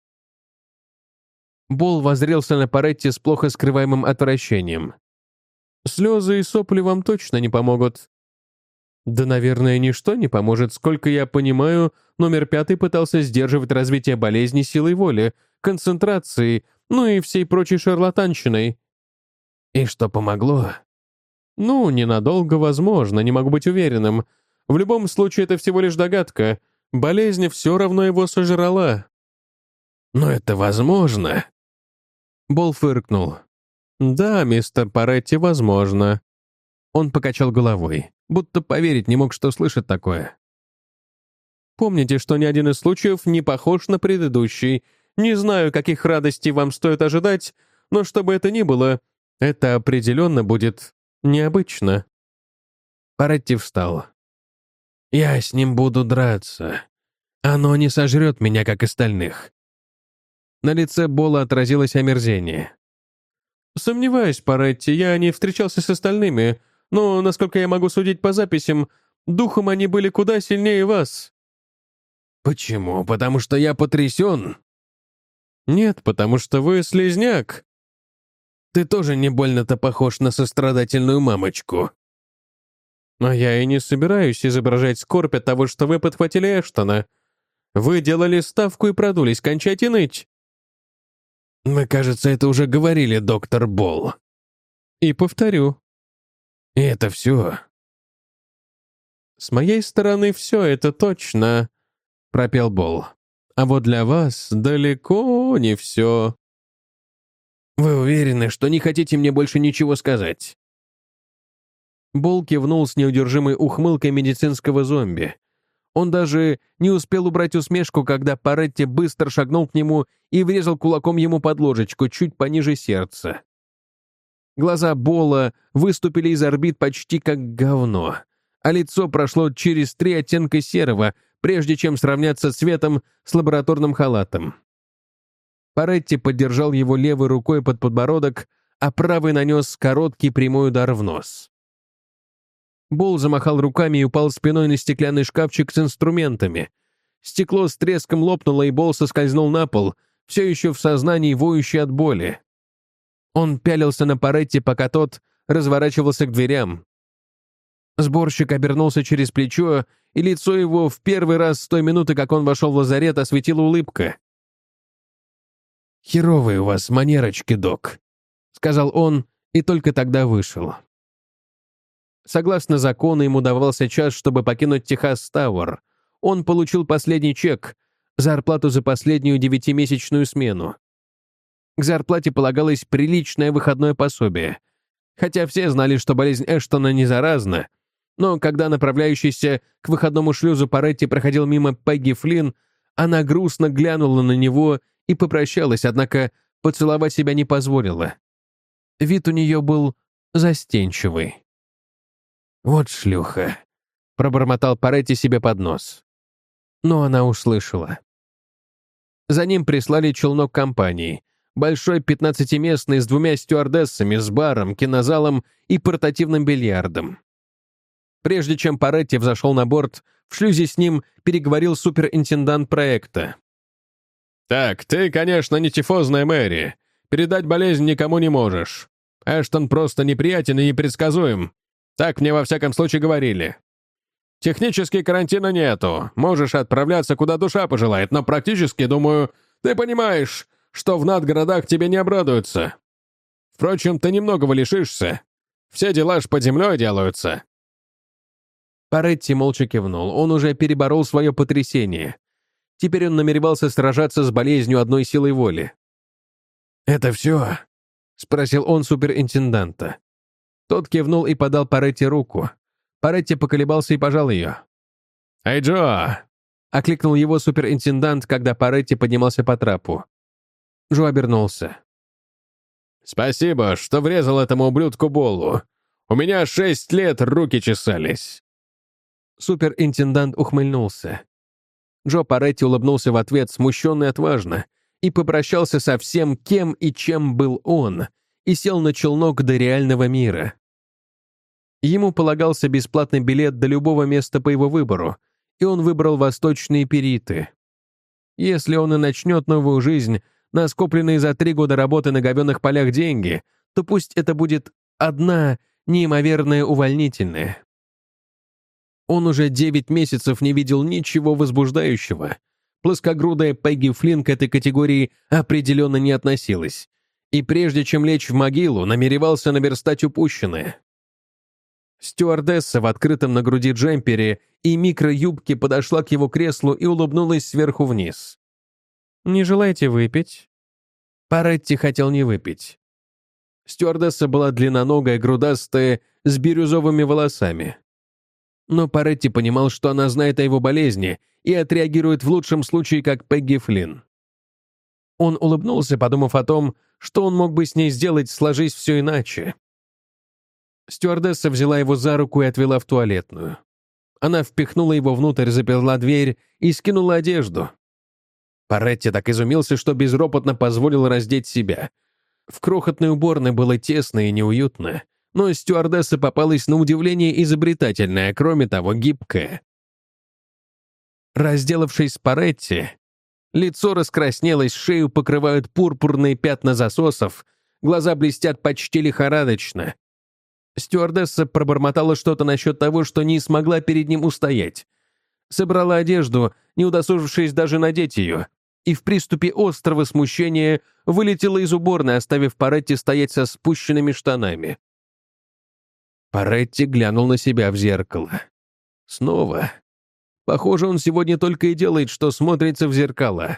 Бол воззрелся на Паретти с плохо скрываемым отвращением. «Слезы и сопли вам точно не помогут». «Да, наверное, ничто не поможет. Сколько я понимаю, номер пятый пытался сдерживать развитие болезни силой воли, концентрацией, ну и всей прочей шарлатанщиной». «И что помогло?» «Ну, ненадолго, возможно, не могу быть уверенным. В любом случае, это всего лишь догадка. Болезнь все равно его сожрала». «Но это возможно». Бол фыркнул. «Да, мистер Паретти, возможно». Он покачал головой, будто поверить не мог, что слышит такое. «Помните, что ни один из случаев не похож на предыдущий. Не знаю, каких радостей вам стоит ожидать, но что бы это ни было, это определенно будет необычно». Паретти встал. Я с ним буду драться. Оно не сожрет меня, как остальных». На лице Бола отразилось омерзение. «Сомневаюсь, Паретти, я не встречался с остальными, но, насколько я могу судить по записям, духом они были куда сильнее вас». «Почему? Потому что я потрясен?» «Нет, потому что вы слизняк». «Ты тоже не больно-то похож на сострадательную мамочку». «А я и не собираюсь изображать скорбь от того, что вы подхватили Эштона. Вы делали ставку и продулись, кончайте ныть». «Мы, кажется, это уже говорили, доктор Болл». «И повторю». «И это все?» «С моей стороны все это точно», — пропел Болл. «А вот для вас далеко не все». «Вы уверены, что не хотите мне больше ничего сказать?» Болл кивнул с неудержимой ухмылкой медицинского зомби. Он даже не успел убрать усмешку, когда Паретти быстро шагнул к нему и врезал кулаком ему под ложечку, чуть пониже сердца. Глаза Болла выступили из орбит почти как говно, а лицо прошло через три оттенка серого, прежде чем сравняться цветом с лабораторным халатом. Паретти поддержал его левой рукой под подбородок, а правой нанес короткий прямой удар в нос. Болл замахал руками и упал спиной на стеклянный шкафчик с инструментами. Стекло с треском лопнуло, и Болл соскользнул на пол, все еще в сознании, воющий от боли. Он пялился на Паретти, пока тот разворачивался к дверям. Сборщик обернулся через плечо, и лицо его в первый раз с той минуты, как он вошел в лазарет, осветила улыбка. «Херовые у вас манерочки, док», — сказал он, и только тогда вышел. Согласно закону, ему давался час, чтобы покинуть Техас-Тауэр. Он получил последний чек, зарплату за последнюю девятимесячную смену. К зарплате полагалось приличное выходное пособие. Хотя все знали, что болезнь Эштона не заразна, но когда направляющийся к выходному шлюзу Паретти проходил мимо Пегги Флинн, она грустно глянула на него и попрощалась, однако поцеловать себя не позволила. Вид у нее был застенчивый. «Вот шлюха», — пробормотал Паретти себе под нос. Но она услышала. За ним прислали челнок компании, большой пятнадцатиместный с двумя стюардессами, с баром, кинозалом и портативным бильярдом. Прежде чем Паретти взошел на борт, в шлюзе с ним переговорил суперинтендант проекта. «Так, ты, конечно, не тифозная Мэри. Передать болезнь никому не можешь. Эштон просто неприятен и непредсказуем. Так мне во всяком случае говорили. Технически карантина нету. Можешь отправляться, куда душа пожелает, но практически, думаю, ты понимаешь, что в надгородах тебе не обрадуются. Впрочем, ты немногого лишишься. Все дела ж под землей делаются». Паретти молча кивнул. Он уже переборол свое потрясение. Теперь он намеревался сражаться с болезнью одной силой воли. «Это все?» — спросил он суперинтенданта. Тот кивнул и подал Паретти руку. Паретти поколебался и пожал ее. «Эй, Джо!» — окликнул его суперинтендант, когда Паретти поднимался по трапу. Джо обернулся. «Спасибо, что врезал этому ублюдку Боллу. У меня шесть лет руки чесались». Суперинтендант ухмыльнулся. Джо Паретти улыбнулся в ответ, смущенно и отважно, и попрощался со всем, кем и чем был он, и сел на челнок до реального мира. Ему полагался бесплатный билет до любого места по его выбору, и он выбрал восточные Периты. Если он и начнет новую жизнь на скопленные за три года работы на говенных полях деньги, то пусть это будет одна неимоверная увольнительная. Он уже девять месяцев не видел ничего возбуждающего. Плоскогрудая Пегги Флинн к этой категории определенно не относилась. И прежде чем лечь в могилу, намеревался наверстать упущенное. Стюардесса в открытом на груди джемпере и микроюбке подошла к его креслу и улыбнулась сверху вниз. «Не желаете выпить?» Паретти хотел не выпить. Стюардесса была длинноногая, грудастая, с бирюзовыми волосами. Но Паретти понимал, что она знает о его болезни и отреагирует в лучшем случае как Пегги Флинн. Он улыбнулся, подумав о том, что он мог бы с ней сделать, сложись все иначе. Стюардесса взяла его за руку и отвела в туалетную. Она впихнула его внутрь, заперла дверь и скинула одежду. Паретти так изумился, что безропотно позволил раздеть себя. В крохотной уборной было тесно и неуютно, но стюардесса попалась на удивление изобретательная, кроме того, гибкая. Разделавшись с Паретти, лицо раскраснелось, шею покрывают пурпурные пятна засосов, глаза блестят почти лихорадочно. Стюардесса пробормотала что-то насчет того, что не смогла перед ним устоять. Собрала одежду, не удосужившись даже надеть ее, и в приступе острого смущения вылетела из уборной, оставив Паретти стоять со спущенными штанами. Паретти глянул на себя в зеркало. Снова. Похоже, он сегодня только и делает, что смотрится в зеркала.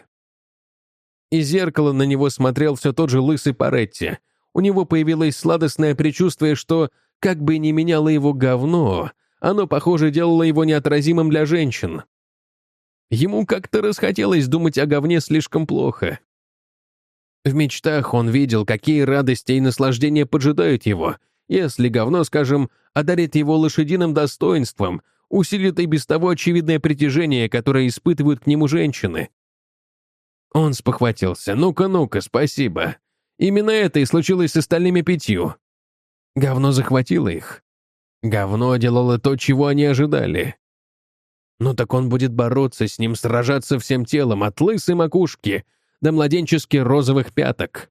Из зеркала на него смотрел все тот же лысый Паретти. У него появилось сладостное предчувствие, что, как бы ни меняло его говно, оно, похоже, делало его неотразимым для женщин. Ему как-то расхотелось думать о говне слишком плохо. В мечтах он видел, какие радости и наслаждения поджидают его, если говно, скажем, одарит его лошадиным достоинством, усилит и без того очевидное притяжение, которое испытывают к нему женщины. Он спохватился. «Ну-ка, ну-ка, спасибо. Именно это и случилось с остальными пятью». Говно захватило их. Говно делало то, чего они ожидали. Ну так он будет бороться с ним, сражаться всем телом, от лысой макушки до младенчески розовых пяток.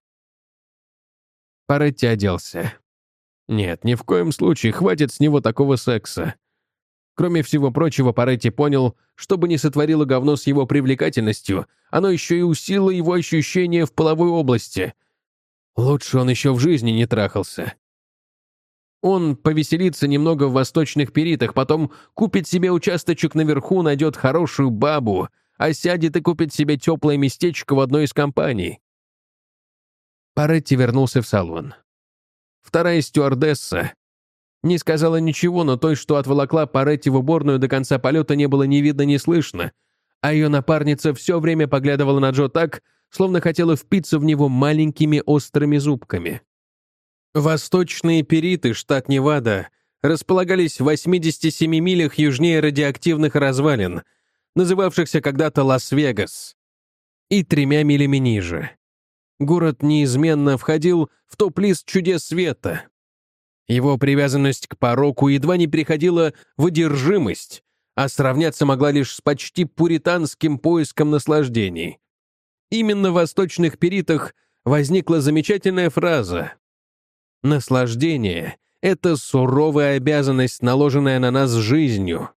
Паретти оделся. Нет, ни в коем случае, хватит с него такого секса. Кроме всего прочего, Паретти понял, что бы ни сотворило говно с его привлекательностью, оно еще и усилило его ощущения в половой области. Лучше он еще в жизни не трахался. Он повеселится немного в восточных перитах, потом купит себе участочек наверху, найдет хорошую бабу, а сядет и купит себе теплое местечко в одной из компаний. Паретти вернулся в салон. Вторая стюардесса не сказала ничего, но той, что отволокла Паретти в уборную, до конца полета не было ни видно, ни слышно, а ее напарница все время поглядывала на Джо так, словно хотела впиться в него маленькими острыми зубками. Восточные периты, штат Невада, располагались в восьмидесяти семи милях южнее радиоактивных развалин, называвшихся когда-то Лас-Вегас, и тремя милями ниже. Город неизменно входил в топ-лист чудес света. Его привязанность к пороку едва не переходила в одержимость, а сравняться могла лишь с почти пуританским поиском наслаждений. Именно в восточных перитах возникла замечательная фраза: «Наслаждение — это суровая обязанность, наложенная на нас жизнью».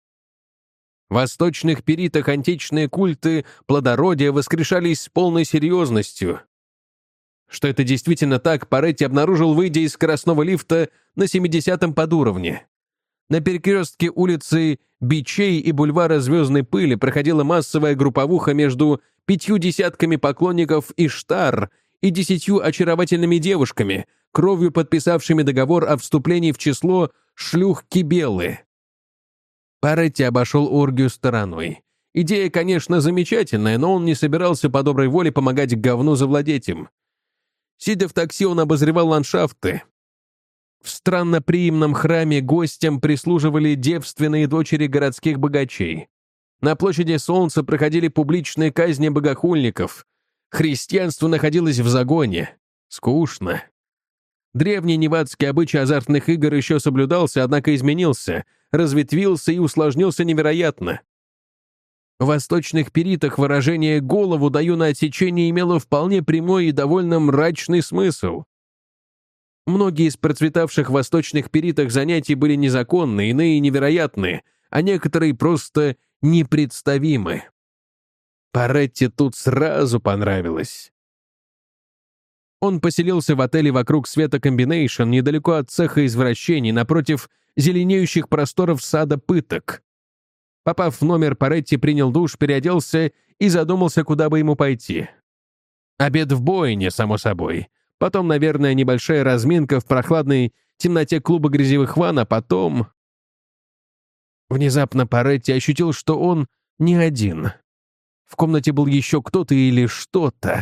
В восточных перитах античные культы плодородия воскрешались с полной серьезностью. Что это действительно так, Паретти обнаружил, выйдя из скоростного лифта на семидесятом подуровне. На перекрестке улицы Бичей и бульвара Звездной пыли проходила массовая групповуха между пятью десятками поклонников Иштар и десятью очаровательными девушками, кровью подписавшими договор о вступлении в число шлюх Кибелы. Паретти обошел оргию стороной. Идея, конечно, замечательная, но он не собирался по доброй воле помогать говну завладеть им. Сидя в такси, он обозревал ландшафты. В странноприимном храме гостям прислуживали девственные дочери городских богачей. На площади Солнца проходили публичные казни богохульников. Христианство находилось в загоне. Скучно. Древний невадский обычай азартных игр еще соблюдался, однако изменился, разветвился и усложнился невероятно. В восточных перитах выражение «голову даю на отсечение» имело вполне прямой и довольно мрачный смысл. Многие из процветавших в восточных перитах занятий были незаконны, иные невероятны, а некоторые просто непредставимы. Паретти тут сразу понравилось. Он поселился в отеле «Вокруг света Комбинейшн» недалеко от цеха извращений, напротив зеленеющих просторов сада пыток. Попав в номер, Паретти принял душ, переоделся и задумался, куда бы ему пойти. Обед в бойне, само собой. Потом, наверное, небольшая разминка в прохладной темноте клуба грязевых ванн, а потом... Внезапно Паретти ощутил, что он не один. В комнате был еще кто-то или что-то.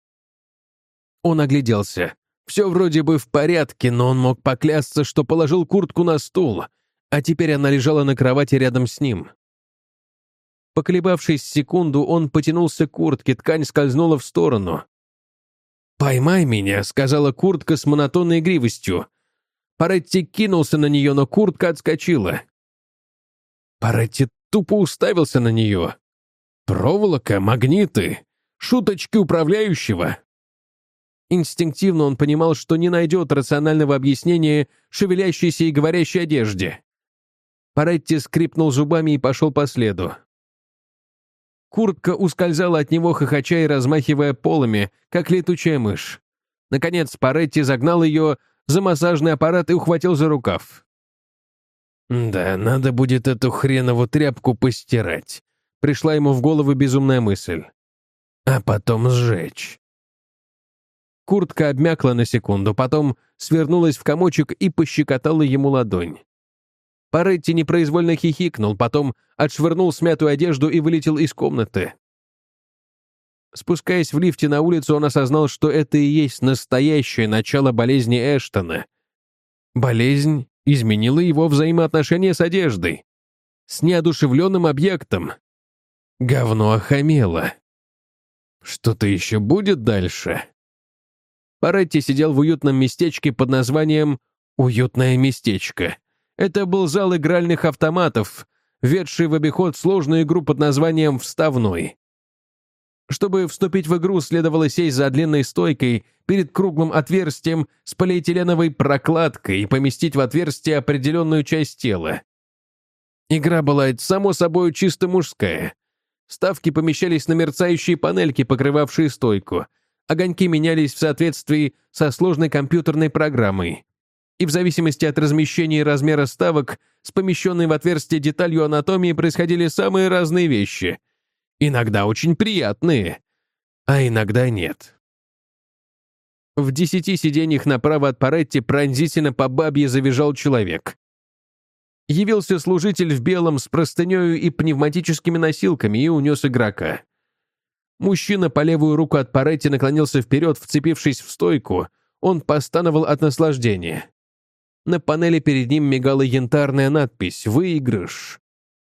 Он огляделся. Все вроде бы в порядке, но он мог поклясться, что положил куртку на стул. а теперь она лежала на кровати рядом с ним. Поколебавшись секунду, он потянулся к куртке, ткань скользнула в сторону. «Поймай меня», — сказала куртка с монотонной игривостью. Паретти кинулся на нее, но куртка отскочила. Паретти тупо уставился на нее. Проволока, магниты, шуточки управляющего. Инстинктивно он понимал, что не найдет рационального объяснения шевелящейся и говорящей одежде. Паретти скрипнул зубами и пошел по следу. Куртка ускользала от него, хохоча и размахивая полами, как летучая мышь. Наконец Паретти загнал ее за массажный аппарат и ухватил за рукав. «Да, надо будет эту хренову тряпку постирать», — пришла ему в голову безумная мысль. «А потом сжечь». Куртка обмякла на секунду, потом свернулась в комочек и пощекотала ему ладонь. Паретти непроизвольно хихикнул, потом отшвырнул смятую одежду и вылетел из комнаты. Спускаясь в лифте на улицу, он осознал, что это и есть настоящее начало болезни Эштона. Болезнь изменила его взаимоотношения с одеждой, с неодушевленным объектом. Говно охамело. Что-то еще будет дальше? Паретти сидел в уютном местечке под названием «Уютное местечко». Это был зал игральных автоматов, ведший в обиход сложную игру под названием «Вставной». Чтобы вступить в игру, следовало сесть за длинной стойкой перед круглым отверстием с полиэтиленовой прокладкой и поместить в отверстие определенную часть тела. Игра была, само собой, чисто мужская. Ставки помещались на мерцающие панельки, покрывавшие стойку. Огоньки менялись в соответствии со сложной компьютерной программой. И в зависимости от размещения и размера ставок с помещенной в отверстие деталью анатомии происходили самые разные вещи. Иногда очень приятные, а иногда нет. В десяти сиденьях направо от Паретти пронзительно по бабье завизжал человек. Явился служитель в белом с простынею и пневматическими носилками и унес игрока. Мужчина по левую руку от Паретти наклонился вперед, вцепившись в стойку. Он постановал от наслаждения. На панели перед ним мигала янтарная надпись «Выигрыш».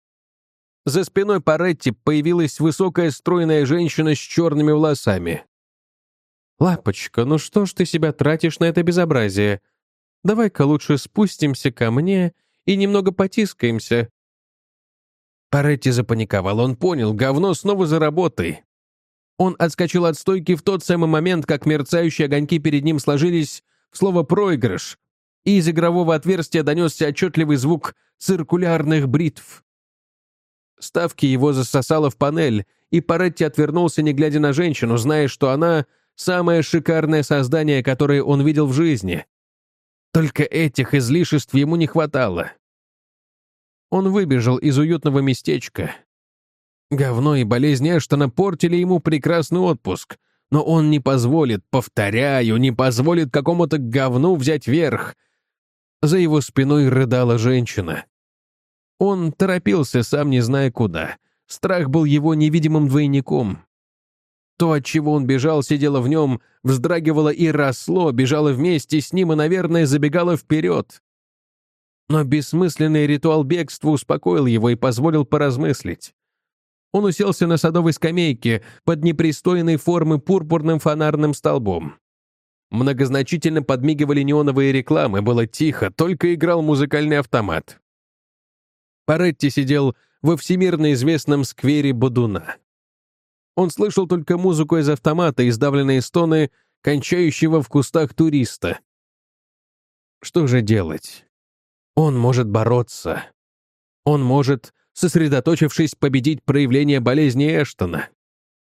За спиной Паретти появилась высокая стройная женщина с черными волосами. «Лапочка, ну что ж ты себя тратишь на это безобразие? Давай-ка лучше спустимся ко мне и немного потискаемся». Паретти запаниковал, он понял, говно снова за работой. Он отскочил от стойки в тот самый момент, как мерцающие огоньки перед ним сложились в слово «проигрыш», и из игрового отверстия донесся отчетливый звук циркулярных бритв. Ставки его засосало в панель, и Паретти отвернулся, не глядя на женщину, зная, что она — самое шикарное создание, которое он видел в жизни. Только этих излишеств ему не хватало. Он выбежал из уютного местечка. Говно и болезнь Эштона портили ему прекрасный отпуск, но он не позволит, повторяю, не позволит какому-то говну взять верх. За его спиной рыдала женщина. Он торопился, сам не зная куда. Страх был его невидимым двойником. То, от чего он бежал, сидело в нем, вздрагивало и росло, бежало вместе с ним и, наверное, забегало вперед. Но бессмысленный ритуал бегства успокоил его и позволил поразмыслить. Он уселся на садовой скамейке под непристойной формы пурпурным фонарным столбом. Многозначительно подмигивали неоновые рекламы, было тихо, только играл музыкальный автомат. Паретти сидел во всемирно известном сквере Бодуна. Он слышал только музыку из автомата и сдавленные стоны кончающего в кустах туриста. Что же делать? Он может бороться. Он может, сосредоточившись, победить проявление болезни Эштона.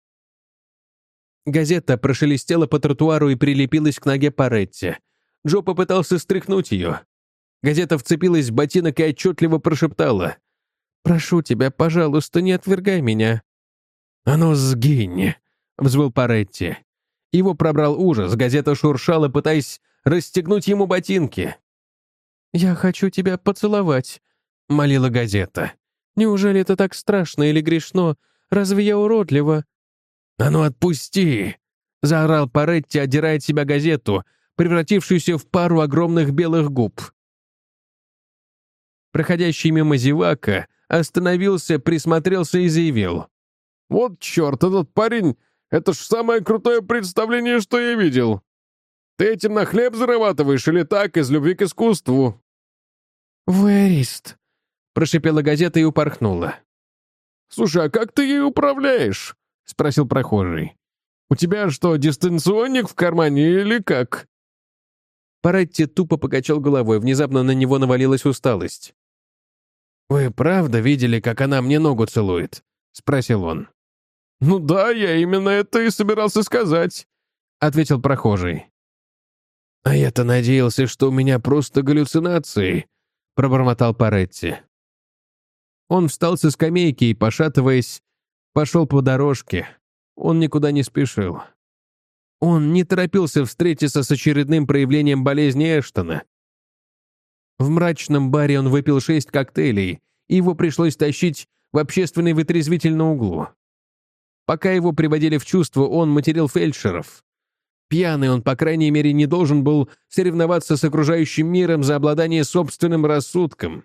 Газета прошелестела по тротуару и прилепилась к ноге Паретти. Джо попытался стряхнуть ее. Газета вцепилась в ботинок и отчетливо прошептала: «Прошу тебя, пожалуйста, не отвергай меня». «А ну, сгинь!» — взвыл Паретти. Его пробрал ужас, газета шуршала, пытаясь расстегнуть ему ботинки. «Я хочу тебя поцеловать», — молила газета. «Неужели это так страшно или грешно? Разве я уродлива?» «А ну отпусти!» — заорал Паретти, отдирая от себя газету, превратившуюся в пару огромных белых губ. Проходящий мимо зевака остановился, присмотрелся и заявил: «Вот черт, этот парень, это ж самое крутое представление, что я видел. Ты этим на хлеб зарабатываешь или так, из любви к искусству?» «Вэрист», — прошипела газета и упорхнула. «Слушай, а как ты ей управляешь?» — спросил прохожий. «У тебя что, дистанционник в кармане или как?» Паретти тупо покачал головой, внезапно на него навалилась усталость. «Вы правда видели, как она мне ногу целует?» — спросил он. «Ну да, я именно это и собирался сказать», — ответил прохожий. «А я-то надеялся, что у меня просто галлюцинации», — пробормотал Паретти. Он встал со скамейки и, пошатываясь, пошел по дорожке. Он никуда не спешил. Он не торопился встретиться с очередным проявлением болезни Эштона. В мрачном баре он выпил шесть коктейлей, и его пришлось тащить в общественный вытрезвитель на углу. Пока его приводили в чувство, он материл фельдшеров. Пьяный он, по крайней мере, не должен был соревноваться с окружающим миром за обладание собственным рассудком.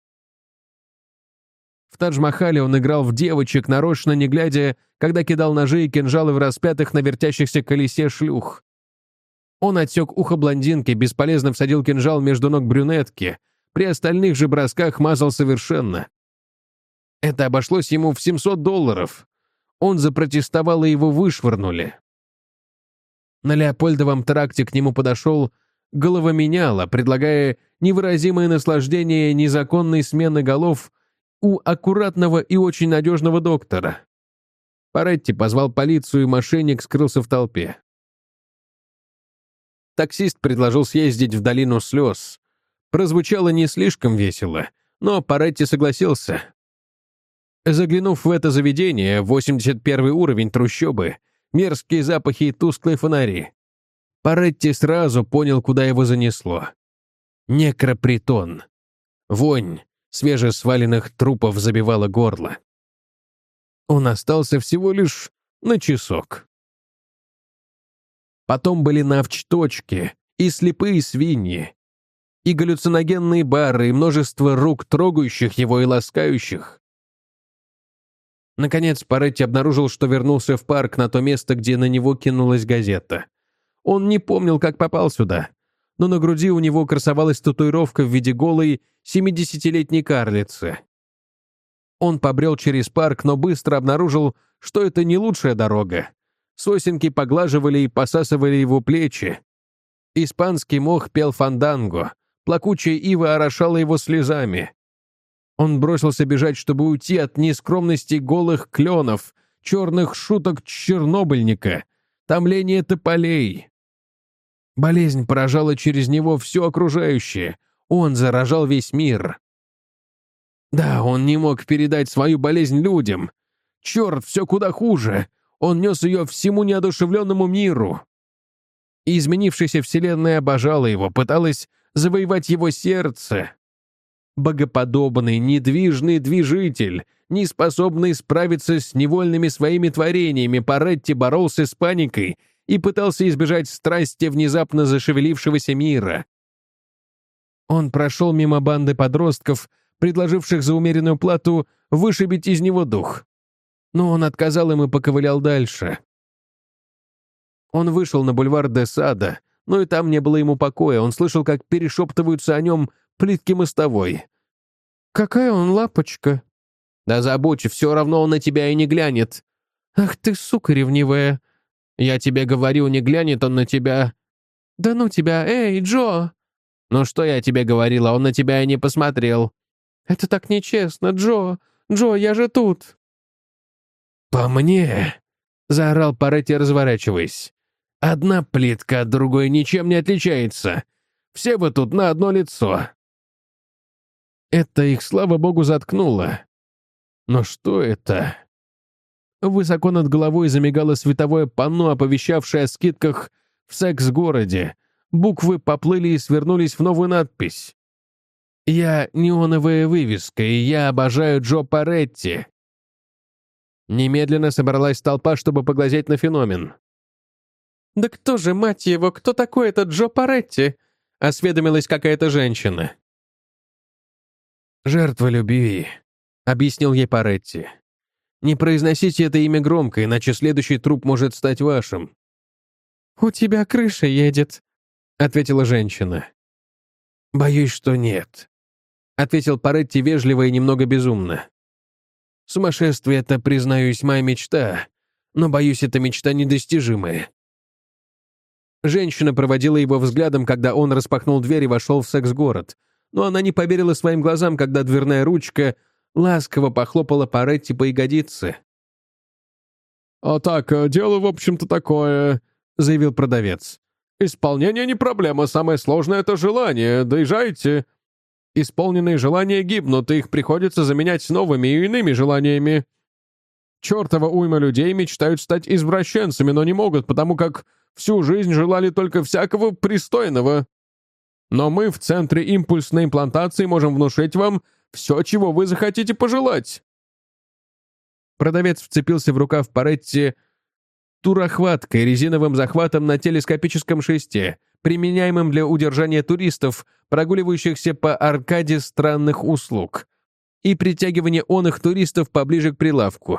В Тадж-Махале он играл в девочек, нарочно не глядя, когда кидал ножи и кинжалы в распятых на вертящихся колесе шлюх. Он отсек ухо блондинки, бесполезно всадил кинжал между ног брюнетки, при остальных же бросках мазал совершенно. Это обошлось ему в семьсот долларов. Он запротестовал, и его вышвырнули. На Леопольдовом тракте к нему подошел головоменяло, предлагая невыразимое наслаждение незаконной смены голов у аккуратного и очень надежного доктора. Паретти позвал полицию, и мошенник скрылся в толпе. Таксист предложил съездить в долину слез. Прозвучало не слишком весело, но Паретти согласился. Заглянув в это заведение, восемьдесят первый уровень трущобы, мерзкие запахи и тусклые фонари, Паретти сразу понял, куда его занесло. Некропритон. Вонь свежесваленных трупов забивала горло. Он остался всего лишь на часок. Потом были навч-точки, и слепые свиньи, и галлюциногенные бары, и множество рук, трогающих его и ласкающих. Наконец, Паретти обнаружил, что вернулся в парк, на то место, где на него кинулась газета. Он не помнил, как попал сюда, но на груди у него красовалась татуировка в виде голой семидесятилетней карлицы. Он побрел через парк, но быстро обнаружил, что это не лучшая дорога. Сосенки поглаживали и посасывали его плечи. Испанский мох пел фанданго, плакучая ива орошала его слезами. Он бросился бежать, чтобы уйти от нескромности голых кленов, черных шуток чернобыльника, томления тополей. Болезнь поражала через него все окружающее. Он заражал весь мир. Да, он не мог передать свою болезнь людям. Черт, все куда хуже. Он нес ее всему неодушевленному миру. И изменившаяся вселенная обожала его, пыталась завоевать его сердце. Богоподобный, недвижный движитель, не способный справиться с невольными своими творениями, Паретти боролся с паникой и пытался избежать страсти внезапно зашевелившегося мира. Он прошел мимо банды подростков, предложивших за умеренную плату вышибить из него дух. Но он отказал им и поковылял дальше. Он вышел на бульвар де Сада, но и там не было ему покоя. Он слышал, как перешептываются о нем плитки мостовой. «Какая он лапочка!» «Да забудь, все равно он на тебя и не глянет!» «Ах ты, сука ревнивая!» «Я тебе говорю, не глянет он на тебя!» «Да ну тебя, эй, Джо!» «Ну что я тебе говорила, он на тебя и не посмотрел!» «Это так нечестно, Джо! Джо, я же тут!» «По мне!» — заорал Паретти, разворачиваясь. «Одна плитка от другой ничем не отличается. Все вы тут на одно лицо». Это их, слава богу, заткнуло. Но что это? Высоко над головой замигало световое панно, оповещавшее о скидках в секс-городе. Буквы поплыли и свернулись в новую надпись. «Я неоновая вывеска, и я обожаю Джо Паретти». Немедленно собралась толпа, чтобы поглазеть на феномен. «Да кто же, мать его, кто такой этот Джо Паретти?» — осведомилась какая-то женщина. «Жертва любви», — объяснил ей Паретти. «Не произносите это имя громко, иначе следующий труп может стать вашим». «У тебя крыша едет», — ответила женщина. «Боюсь, что нет», — ответил Паретти вежливо и немного безумно. «Сумасшествие — это, признаюсь, моя мечта, но, боюсь, эта мечта недостижимая». Женщина проводила его взглядом, когда он распахнул дверь и вошел в секс-город, но она не поверила своим глазам, когда дверная ручка ласково похлопала Паретти по ягодице. «А так, дело, в общем-то, такое», — заявил продавец. «Исполнение не проблема, самое сложное — это желание. Доезжайте. Исполненные желания гибнут, и их приходится заменять новыми и иными желаниями. Чертова уйма людей мечтают стать извращенцами, но не могут, потому как всю жизнь желали только всякого пристойного. Но мы в Центре импульсной имплантации можем внушить вам все, чего вы захотите пожелать». Продавец вцепился в рукав Паретти турохваткой, резиновым захватом на телескопическом шесте, применяемым для удержания туристов, прогуливающихся по аркаде странных услуг, и притягивания оных туристов поближе к прилавку.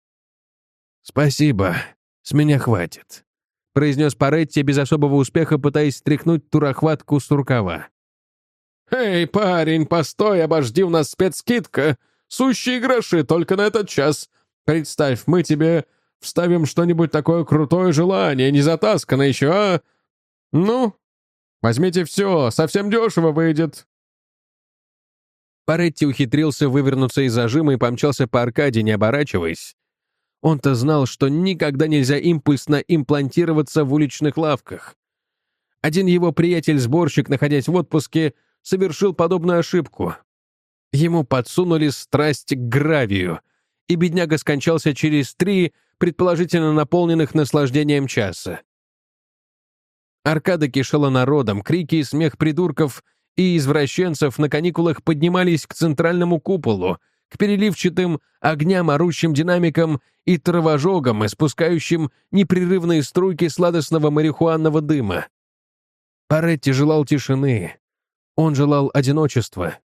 «Спасибо, с меня хватит», — произнес Паретти без особого успеха, пытаясь стряхнуть турохватку с рукава. «Эй, парень, постой, обожди, у нас спецскидка. Сущие гроши только на этот час. Представь, мы тебе вставим что-нибудь такое крутое желание, не затаскано еще, а? Ну, возьмите все, совсем дешево выйдет». Паретти ухитрился вывернуться из зажима и помчался по аркаде, не оборачиваясь. Он-то знал, что никогда нельзя импульсно имплантироваться в уличных лавках. Один его приятель-сборщик, находясь в отпуске, совершил подобную ошибку. Ему подсунули страсть к гравию, и бедняга скончался через три, предположительно наполненных наслаждением часа. Аркада кишела народом, крики и смех придурков и извращенцев на каникулах поднимались к центральному куполу, к переливчатым огням, орущим динамикам и травожогам, испускающим непрерывные струйки сладостного марихуанного дыма. Паретти желал тишины. Он желал одиночества.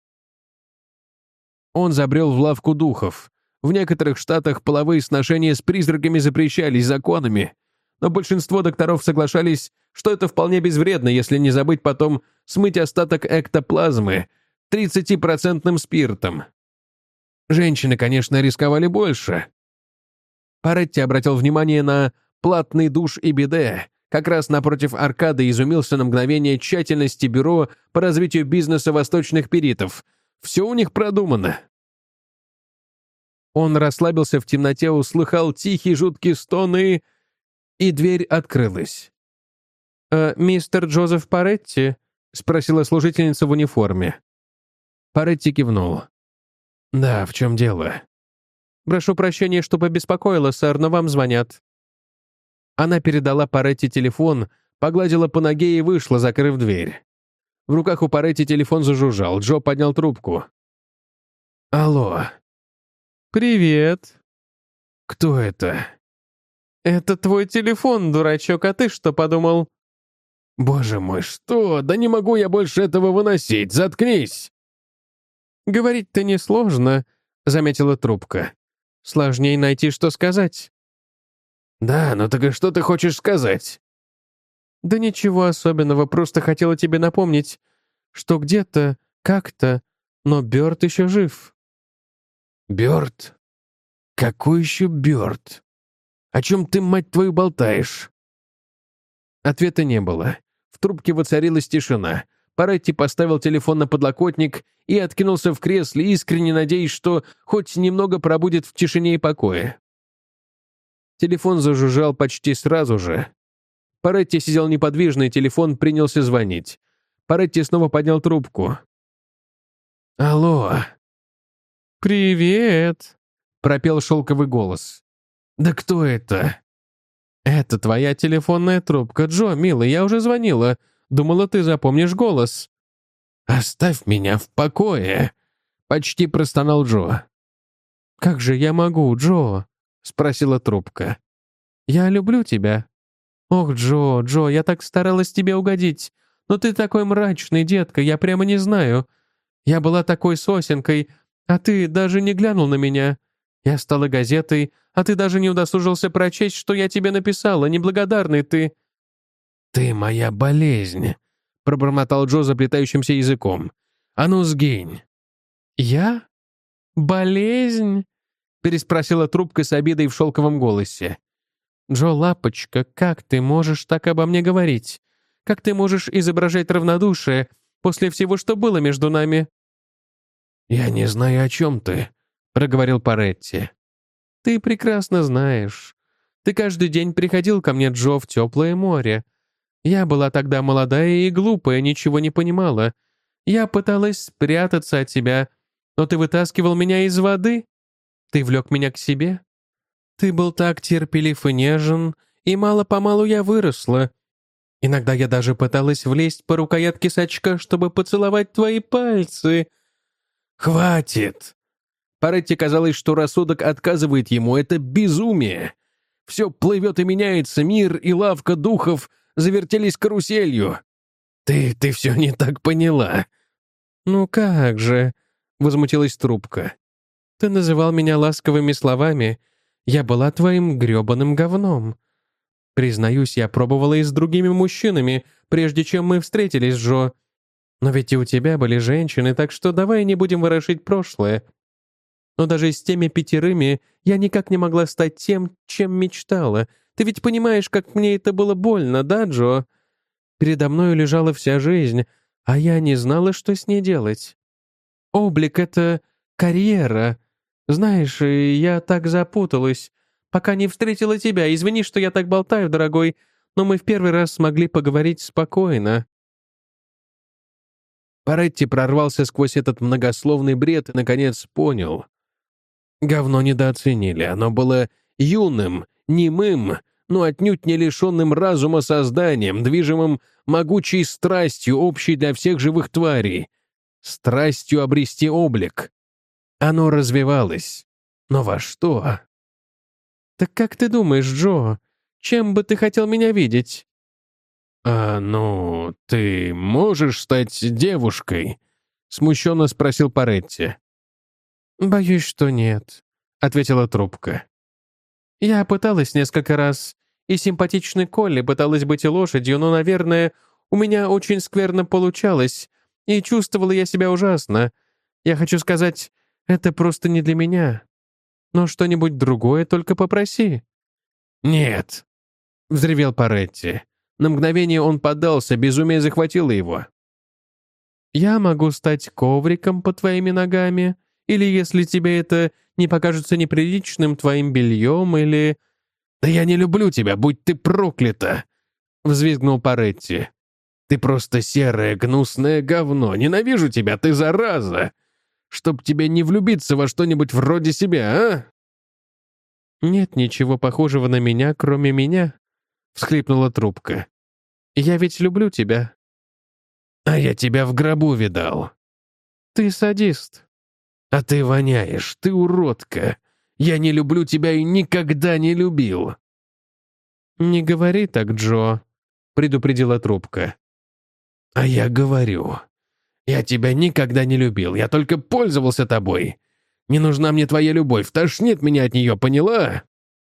Он забрел в лавку духов. В некоторых штатах половые сношения с призраками запрещались законами, но большинство докторов соглашались, что это вполне безвредно, если не забыть потом смыть остаток эктоплазмы тридцатипроцентным спиртом. Женщины, конечно, рисковали больше. Паретти обратил внимание на платный душ и биде, как раз напротив аркады, и изумился на мгновение тщательности бюро по развитию бизнеса восточных перитов. Все у них продумано. Он расслабился в темноте, услыхал тихий жуткий стон, и... и дверь открылась. «Э, «Мистер Джозеф Паретти?» — спросила служительница в униформе. Паретти кивнул. «Да, в чем дело?» «Прошу прощения, что побеспокоила, сэр, но вам звонят». Она передала Паретти телефон, погладила по ноге и вышла, закрыв дверь. В руках у Паретти телефон зажужжал. Джо поднял трубку. «Алло». «Привет». «Кто это?» «Это твой телефон, дурачок, а ты что подумал?» «Боже мой, что? Да не могу я больше этого выносить, заткнись!» «Говорить-то несложно», — заметила трубка. «Сложнее найти, что сказать». «Да, ну так и что ты хочешь сказать?» «Да ничего особенного, просто хотела тебе напомнить, что где-то, как-то, но Бёрд еще жив». «Бёрд? Какой еще Бёрд? О чем ты, мать твою, болтаешь?» Ответа не было. В трубке воцарилась тишина. Паретти поставил телефон на подлокотник и откинулся в кресле, искренне надеясь, что хоть немного пробудет в тишине и покое. Телефон зажужжал почти сразу же. Паретти сидел неподвижно, и телефон принялся звонить. Паретти снова поднял трубку. «Алло». «Привет», — пропел шелковый голос. «Да кто это?» «Это твоя телефонная трубка, Джо, милый, я уже звонила. Думала, ты запомнишь голос». «Оставь меня в покое», — почти простонал Джо. «Как же я могу, Джо?» — спросила трубка. «Я люблю тебя». «Ох, Джо, Джо, я так старалась тебе угодить. Но ты такой мрачный, детка, я прямо не знаю. Я была такой сосенкой, а ты даже не глянул на меня. Я стала газетой, а ты даже не удосужился прочесть, что я тебе написала, неблагодарный ты». «Ты моя болезнь», — пробормотал Джо заплетающимся языком. «А ну, сгинь». «Я? Болезнь?» — переспросила трубка с обидой в шелковом голосе. «Джо, лапочка, как ты можешь так обо мне говорить? Как ты можешь изображать равнодушие после всего, что было между нами?» «Я не знаю, о чем ты», — проговорил Паретти. «Ты прекрасно знаешь. Ты каждый день приходил ко мне, Джо, в теплое море. Я была тогда молодая и глупая, ничего не понимала. Я пыталась спрятаться от тебя, но ты вытаскивал меня из воды. Ты влек меня к себе. Ты был так терпелив и нежен, и мало-помалу я выросла. Иногда я даже пыталась влезть по рукоятке сачка, чтобы поцеловать твои пальцы». «Хватит!» Паретти казалось, что рассудок отказывает ему. Это безумие. Все плывет и меняется, мир и лавка духов завертелись каруселью. Ты, ты все не так поняла. «Ну как же?» — возмутилась трубка. «Ты называл меня ласковыми словами. Я была твоим грёбаным говном. Признаюсь, я пробовала и с другими мужчинами, прежде чем мы встретились, Джо. Но ведь и у тебя были женщины, так что давай не будем ворошить прошлое. Но даже с теми пятерыми я никак не могла стать тем, чем мечтала. Ты ведь понимаешь, как мне это было больно, да, Джо? Передо мною лежала вся жизнь, а я не знала, что с ней делать. Облик — это карьера. Знаешь, и я так запуталась, пока не встретила тебя. Извини, что я так болтаю, дорогой, но мы в первый раз смогли поговорить спокойно». Паретти прорвался сквозь этот многословный бред и, наконец, понял. Говно недооценили. Оно было юным, немым, но отнюдь не лишенным разума созданием, движимым могучей страстью, общей для всех живых тварей. Страстью обрести облик. Оно развивалось. Но во что? «Так как ты думаешь, Джо, чем бы ты хотел меня видеть?» «А, ну, ты можешь стать девушкой?» — смущенно спросил Паретти. «Боюсь, что нет», — ответила трубка. «Я пыталась несколько раз, и симпатичной Колли пыталась быть и лошадью, но, наверное, у меня очень скверно получалось, и чувствовала я себя ужасно. Я хочу сказать, это просто не для меня. Но что-нибудь другое только попроси». «Нет», — взревел Паретти. На мгновение он поддался, безумие захватило его. «Я могу стать ковриком под твоими ногами, или, если тебе это не покажется неприличным, твоим бельем, или...» «Да я не люблю тебя, будь ты проклята!» — взвизгнул Паретти. «Ты просто серое, гнусное говно. Ненавижу тебя, ты зараза! Чтоб тебе не влюбиться во что-нибудь вроде себя, а?» «Нет ничего похожего на меня, кроме меня», — всхлипнула трубка. «Я ведь люблю тебя». «А я тебя в гробу видал». «Ты садист». «А ты воняешь, ты уродка. Я не люблю тебя и никогда не любил». «Не говори так, Джо», — предупредила трубка. «А я говорю. Я тебя никогда не любил, я только пользовался тобой. Не нужна мне твоя любовь, тошнит меня от нее, поняла?»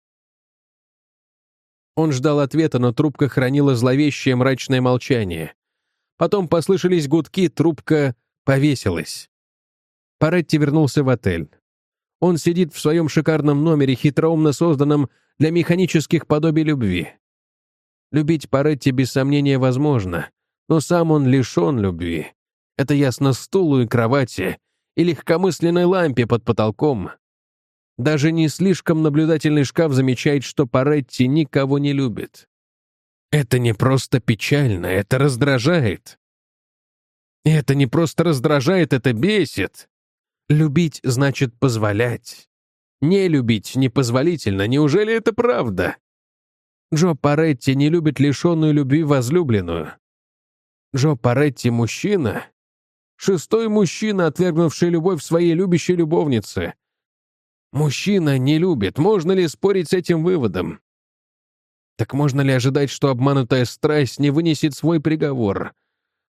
Он ждал ответа, но трубка хранила зловещее мрачное молчание. Потом послышались гудки, трубка повесилась. Паретти вернулся в отель. Он сидит в своем шикарном номере, хитроумно созданном для механических подобий любви. Любить Паретти без сомнения возможно, но сам он лишен любви. Это ясно стулу и кровати, и легкомысленной лампе под потолком. Даже не слишком наблюдательный шкаф замечает, что Паретти никого не любит. Это не просто печально, это раздражает. И это не просто раздражает, это бесит. Любить значит позволять. Не любить непозволительно, неужели это правда? Джо Паретти не любит лишенную любви возлюбленную. Джо Паретти — мужчина. Шестой мужчина, отвергнувший любовь своей любящей любовнице. Мужчина не любит. Можно ли спорить с этим выводом? Так можно ли ожидать, что обманутая страсть не вынесет свой приговор?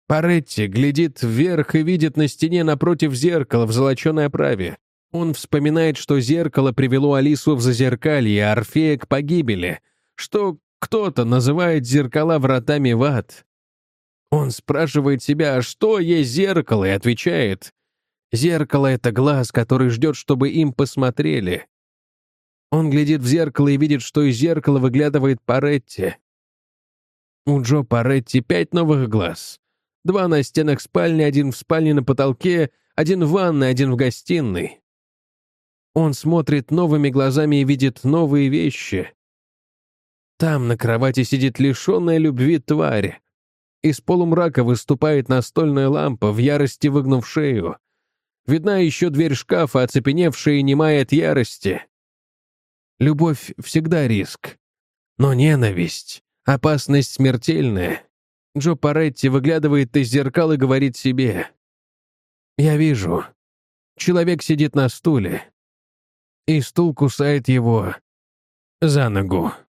Паретти глядит вверх и видит на стене напротив зеркала в золоченой оправе. Он вспоминает, что зеркало привело Алису в зазеркалье, а Орфея к погибели, что кто-то называет зеркала вратами в ад. Он спрашивает себя, а что есть зеркало, и отвечает: зеркало — это глаз, который ждет, чтобы им посмотрели. Он глядит в зеркало и видит, что из зеркала выглядывает Паретти. У Джо Паретти пять новых глаз. Два на стенах спальни, один в спальне на потолке, один в ванной, один в гостиной. Он смотрит новыми глазами и видит новые вещи. Там на кровати сидит лишенная любви тварь. Из полумрака выступает настольная лампа, в ярости выгнув шею. Видна еще дверь шкафа, оцепеневшая и немая от ярости. Любовь всегда риск. Но ненависть — опасность смертельная. Джо Паретти выглядывает из зеркал и говорит себе: «Я вижу. Человек сидит на стуле, и стул кусает его за ногу».